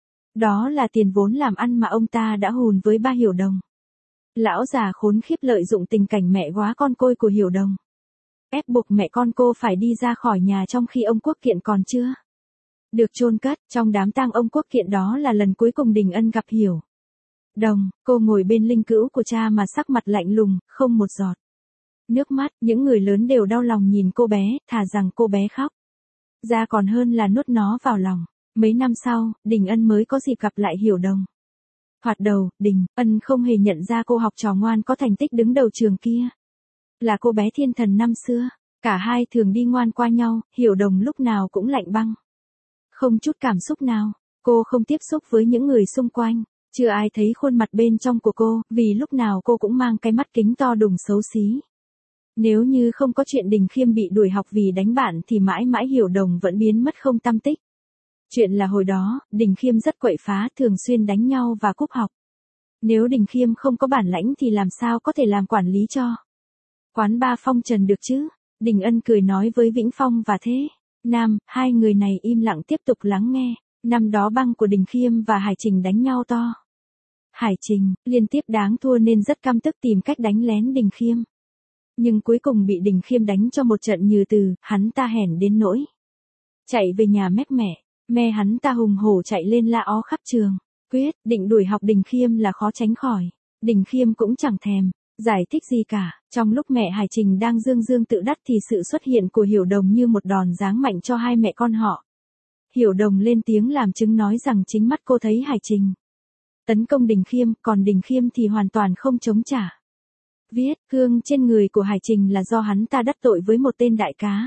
Đó là tiền vốn làm ăn mà ông ta đã hùn với ba Hiểu Đồng. Lão già khốn khiếp lợi dụng tình cảnh mẹ góa con côi của Hiểu Đồng, ép buộc mẹ con cô phải đi ra khỏi nhà trong khi ông Quốc Kiện còn chưa được chôn cất. Trong đám tang ông Quốc Kiện đó là lần cuối cùng Đình Ân gặp Hiểu Đồng. Cô ngồi bên linh cữu của cha mà sắc mặt lạnh lùng, không một giọt nước mắt. Những người lớn đều đau lòng nhìn cô bé, thà rằng cô bé khóc ra còn hơn là nuốt nó vào lòng. Mấy năm sau, Đình Ân mới có dịp gặp lại Hiểu Đồng. Thoạt đầu, Đình Ân không hề nhận ra cô học trò ngoan có thành tích đứng đầu trường kia là cô bé thiên thần năm xưa. Cả hai thường đi ngoan qua nhau, Hiểu Đồng lúc nào cũng lạnh băng, không chút cảm xúc nào. Cô không tiếp xúc với những người xung quanh, chưa ai thấy khuôn mặt bên trong của cô, vì lúc nào cô cũng mang cái mắt kính to đùng xấu xí. Nếu như không có chuyện Đình Khiêm bị đuổi học vì đánh bạn thì mãi mãi Hiểu Đồng vẫn biến mất không tăm tích. Chuyện là hồi đó, Đình Khiêm rất quậy phá, thường xuyên đánh nhau và cúp học. Nếu Đình Khiêm không có bản lãnh thì làm sao có thể làm quản lý cho quán bar Phong Trần được chứ? Đình Ân cười nói với Vĩnh Phong và Thế Nam, hai người này im lặng tiếp tục lắng nghe. Năm đó băng của Đình Khiêm và Hải Trình đánh nhau to. Hải Trình liên tiếp đáng thua nên rất căm tức tìm cách đánh lén Đình Khiêm. Nhưng cuối cùng bị Đình Khiêm đánh cho một trận như từ, hắn ta hèn đến nỗi chạy về nhà mép mẹ, mẹ hắn ta hùng hổ chạy lên la ó khắp trường. Quyết định đuổi học Đình Khiêm là khó tránh khỏi. Đình Khiêm cũng chẳng thèm giải thích gì cả. Trong lúc mẹ Hải Trình đang dương dương tự đắc thì sự xuất hiện của Hiểu Đồng như một đòn giáng mạnh cho hai mẹ con họ. Hiểu Đồng lên tiếng làm chứng nói rằng chính mắt cô thấy Hải Trình tấn công Đình Khiêm, còn Đình Khiêm thì hoàn toàn không chống trả. Viết, thương trên người của Hải Trình là do hắn ta đắc tội với một tên đại cá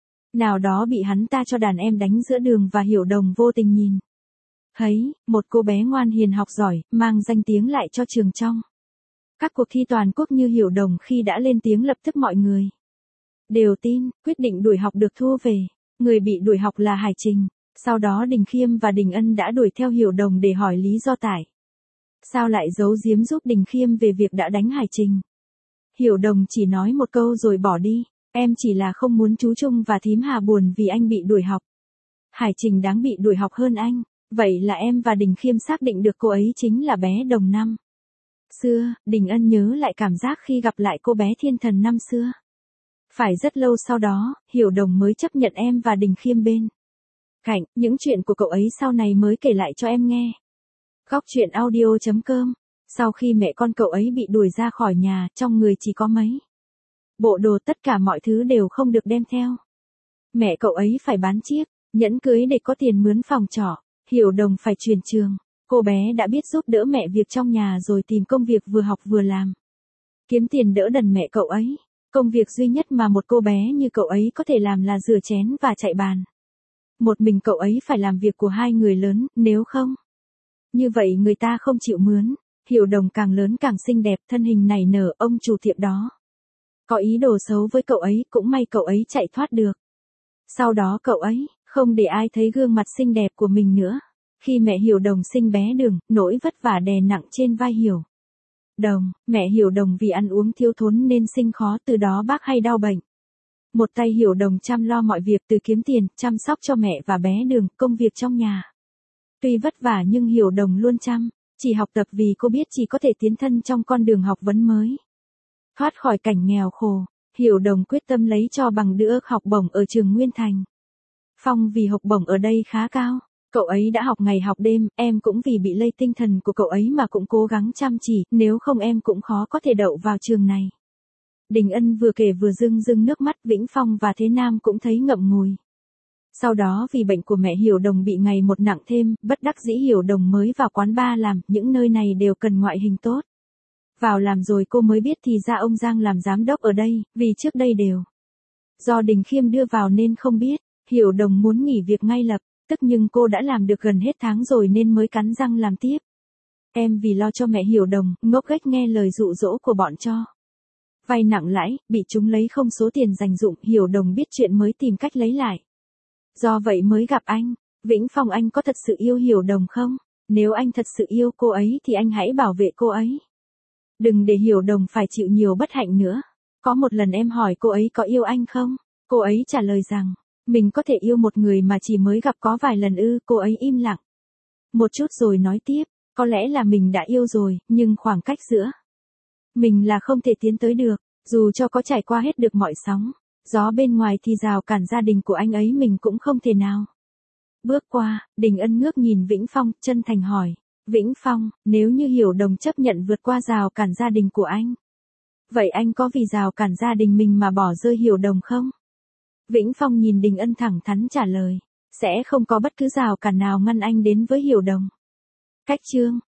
nào đó bị hắn ta cho đàn em đánh giữa đường và Hiểu Đồng vô tình nhìn thấy, một cô bé ngoan hiền học giỏi, mang danh tiếng lại cho trường trong các cuộc thi toàn quốc như Hiểu Đồng khi đã lên tiếng lập tức mọi người đều tin, quyết định đuổi học được thu về. Người bị đuổi học là Hải Trình. Sau đó Đình Khiêm và Đình Ân đã đuổi theo Hiểu Đồng để hỏi lý do tại sao lại giấu giếm giúp Đình Khiêm về việc đã đánh Hải Trình. Hiểu Đồng chỉ nói một câu rồi bỏ đi, em chỉ là không muốn chú Trung và thím Hà buồn vì anh bị đuổi học. Hải Trình đáng bị đuổi học hơn anh. Vậy là em và Đình Khiêm xác định được cô ấy chính là bé Đồng năm xưa. Đình Ân nhớ lại cảm giác khi gặp lại cô bé thiên thần năm xưa. Phải rất lâu sau đó, Hiểu Đồng mới chấp nhận em và Đình Khiêm bên cạnh. Những chuyện của cậu ấy sau này mới kể lại cho em nghe. Góc truyện audio chấm com. Sau khi mẹ con cậu ấy bị đuổi ra khỏi nhà, trong người chỉ có mấy bộ đồ, tất cả mọi thứ đều không được đem theo. Mẹ cậu ấy phải bán chiếc Nhẫn cưới để có tiền mướn phòng trọ, Hiểu Đồng phải chuyển trường. Cô bé đã biết giúp đỡ mẹ việc trong nhà rồi tìm công việc vừa học vừa làm. Kiếm tiền đỡ đần mẹ cậu ấy. Công việc duy nhất mà một cô bé như cậu ấy có thể làm là rửa chén và chạy bàn. Một mình cậu ấy phải làm việc của hai người lớn, nếu không. Như vậy người ta không chịu mướn. Hiểu Đồng càng lớn càng xinh đẹp, thân hình nảy nở, ông chủ tiệm đó có ý đồ xấu với cậu ấy, cũng may cậu ấy chạy thoát được. Sau đó cậu ấy không để ai thấy gương mặt xinh đẹp của mình nữa. Khi mẹ Hiểu Đồng sinh bé Đường, nỗi vất vả đè nặng trên vai Hiểu Đồng, mẹ Hiểu Đồng vì ăn uống thiếu thốn nên sinh khó, từ đó bác hay đau bệnh. Một tay Hiểu Đồng chăm lo mọi việc từ kiếm tiền, chăm sóc cho mẹ và bé Đường, công việc trong nhà. Tuy vất vả nhưng Hiểu Đồng luôn chăm chỉ học tập vì cô biết chỉ có thể tiến thân trong con đường học vấn mới. Thoát khỏi cảnh nghèo khổ, Hiểu Đồng quyết tâm lấy cho bằng được học bổng ở trường Nguyên Thành. Phong vì học bổng ở đây khá cao, cậu ấy đã học ngày học đêm, em cũng vì bị lây tinh thần của cậu ấy mà cũng cố gắng chăm chỉ, nếu không em cũng khó có thể đậu vào trường này. Đình Ân vừa kể vừa rưng rưng nước mắt, Vĩnh Phong và Thế Nam cũng thấy ngậm ngùi. Sau đó vì bệnh của mẹ Hiểu Đồng bị ngày một nặng thêm, bất đắc dĩ Hiểu Đồng mới vào quán bar làm, những nơi này đều cần ngoại hình tốt. Vào làm rồi cô mới biết thì ra ông Giang làm giám đốc ở đây, vì trước đây đều do Đình Khiêm đưa vào nên không biết. Hiểu Đồng muốn nghỉ việc ngay lập tức nhưng cô đã làm được gần hết tháng rồi nên mới cắn răng làm tiếp. Em vì lo cho mẹ Hiểu Đồng, ngốc nghếch nghe lời dụ dỗ của bọn cho vay nặng lãi, bị chúng lấy không số tiền dành dụm. Hiểu Đồng biết chuyện mới tìm cách lấy lại. Do vậy mới gặp anh. Vĩnh Phong, anh có thật sự yêu Hiểu Đồng không? Nếu anh thật sự yêu cô ấy thì anh hãy bảo vệ cô ấy. Đừng để Hiểu Đồng phải chịu nhiều bất hạnh nữa. Có một lần em hỏi cô ấy có yêu anh không? Cô ấy trả lời rằng, mình có thể yêu một người mà chỉ mới gặp có vài lần ư. Cô ấy im lặng một chút rồi nói tiếp, có lẽ là mình đã yêu rồi, nhưng khoảng cách giữa mình là không thể tiến tới được. Dù cho có trải qua hết được mọi sóng gió bên ngoài thì rào cản gia đình của anh ấy mình cũng không thể nào bước qua. Đình Ân ngước nhìn Vĩnh Phong, chân thành hỏi, Vĩnh Phong, nếu như Hiểu Đồng chấp nhận vượt qua rào cản gia đình của anh, vậy anh có vì rào cản gia đình mình mà bỏ rơi Hiểu Đồng không? Vĩnh Phong nhìn Đình Ân thẳng thắn trả lời, sẽ không có bất cứ rào cản nào ngăn anh đến với Hiểu Đồng. Cách chương